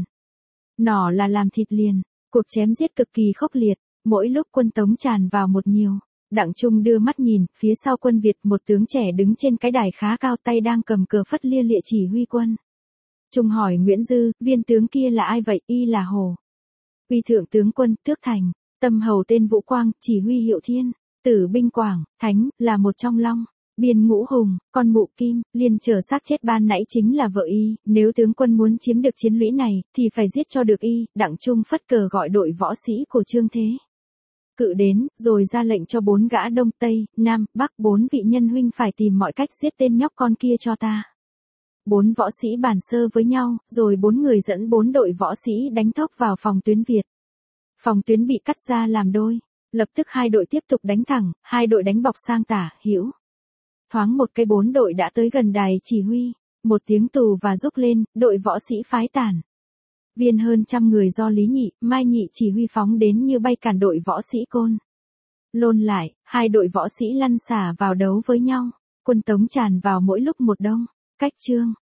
Nỏ là làm thịt liền, cuộc chém giết cực kỳ khốc liệt, mỗi lúc quân Tống tràn vào một nhiều. Đặng Trung đưa mắt nhìn, phía sau quân Việt một tướng trẻ đứng trên cái đài khá cao, tay đang cầm cờ phất lia lịa chỉ huy quân. Trung hỏi Nguyễn Dư, viên tướng kia là ai vậy? Y là Hồ. Uy thượng tướng quân, Tước Thành, Tâm hầu tên Vũ Quang, chỉ huy Hiệu Thiên, Tử binh Quảng, Thánh, là một trong Long, Biên Ngũ Hùng, con Mụ Kim, Liên chờ xác chết ban nãy chính là vợ y, nếu tướng quân muốn chiếm được chiến lũy này, thì phải giết cho được y. Đặng Trung phất cờ gọi đội võ sĩ của Trương Thế Cự đến, rồi ra lệnh cho bốn gã Đông Tây, Nam, Bắc bốn vị nhân huynh phải tìm mọi cách giết tên nhóc con kia cho ta. Bốn võ sĩ bàn sơ với nhau, rồi bốn người dẫn bốn đội võ sĩ đánh thốc vào phòng tuyến Việt. Phòng tuyến bị cắt ra làm đôi, lập tức hai đội tiếp tục đánh thẳng, hai đội đánh bọc sang tả, hữu. Thoáng một cái bốn đội đã tới gần đài chỉ huy, một tiếng tù và rúc lên, đội võ sĩ phái tản. Viên hơn trăm người do Lý Nhị, Mai Nhị chỉ huy phóng đến như bay cản đội võ sĩ Côn Lôn lại, hai đội võ sĩ lăn xả vào đấu với nhau, quân Tống tràn vào mỗi lúc một đông. Cách Trương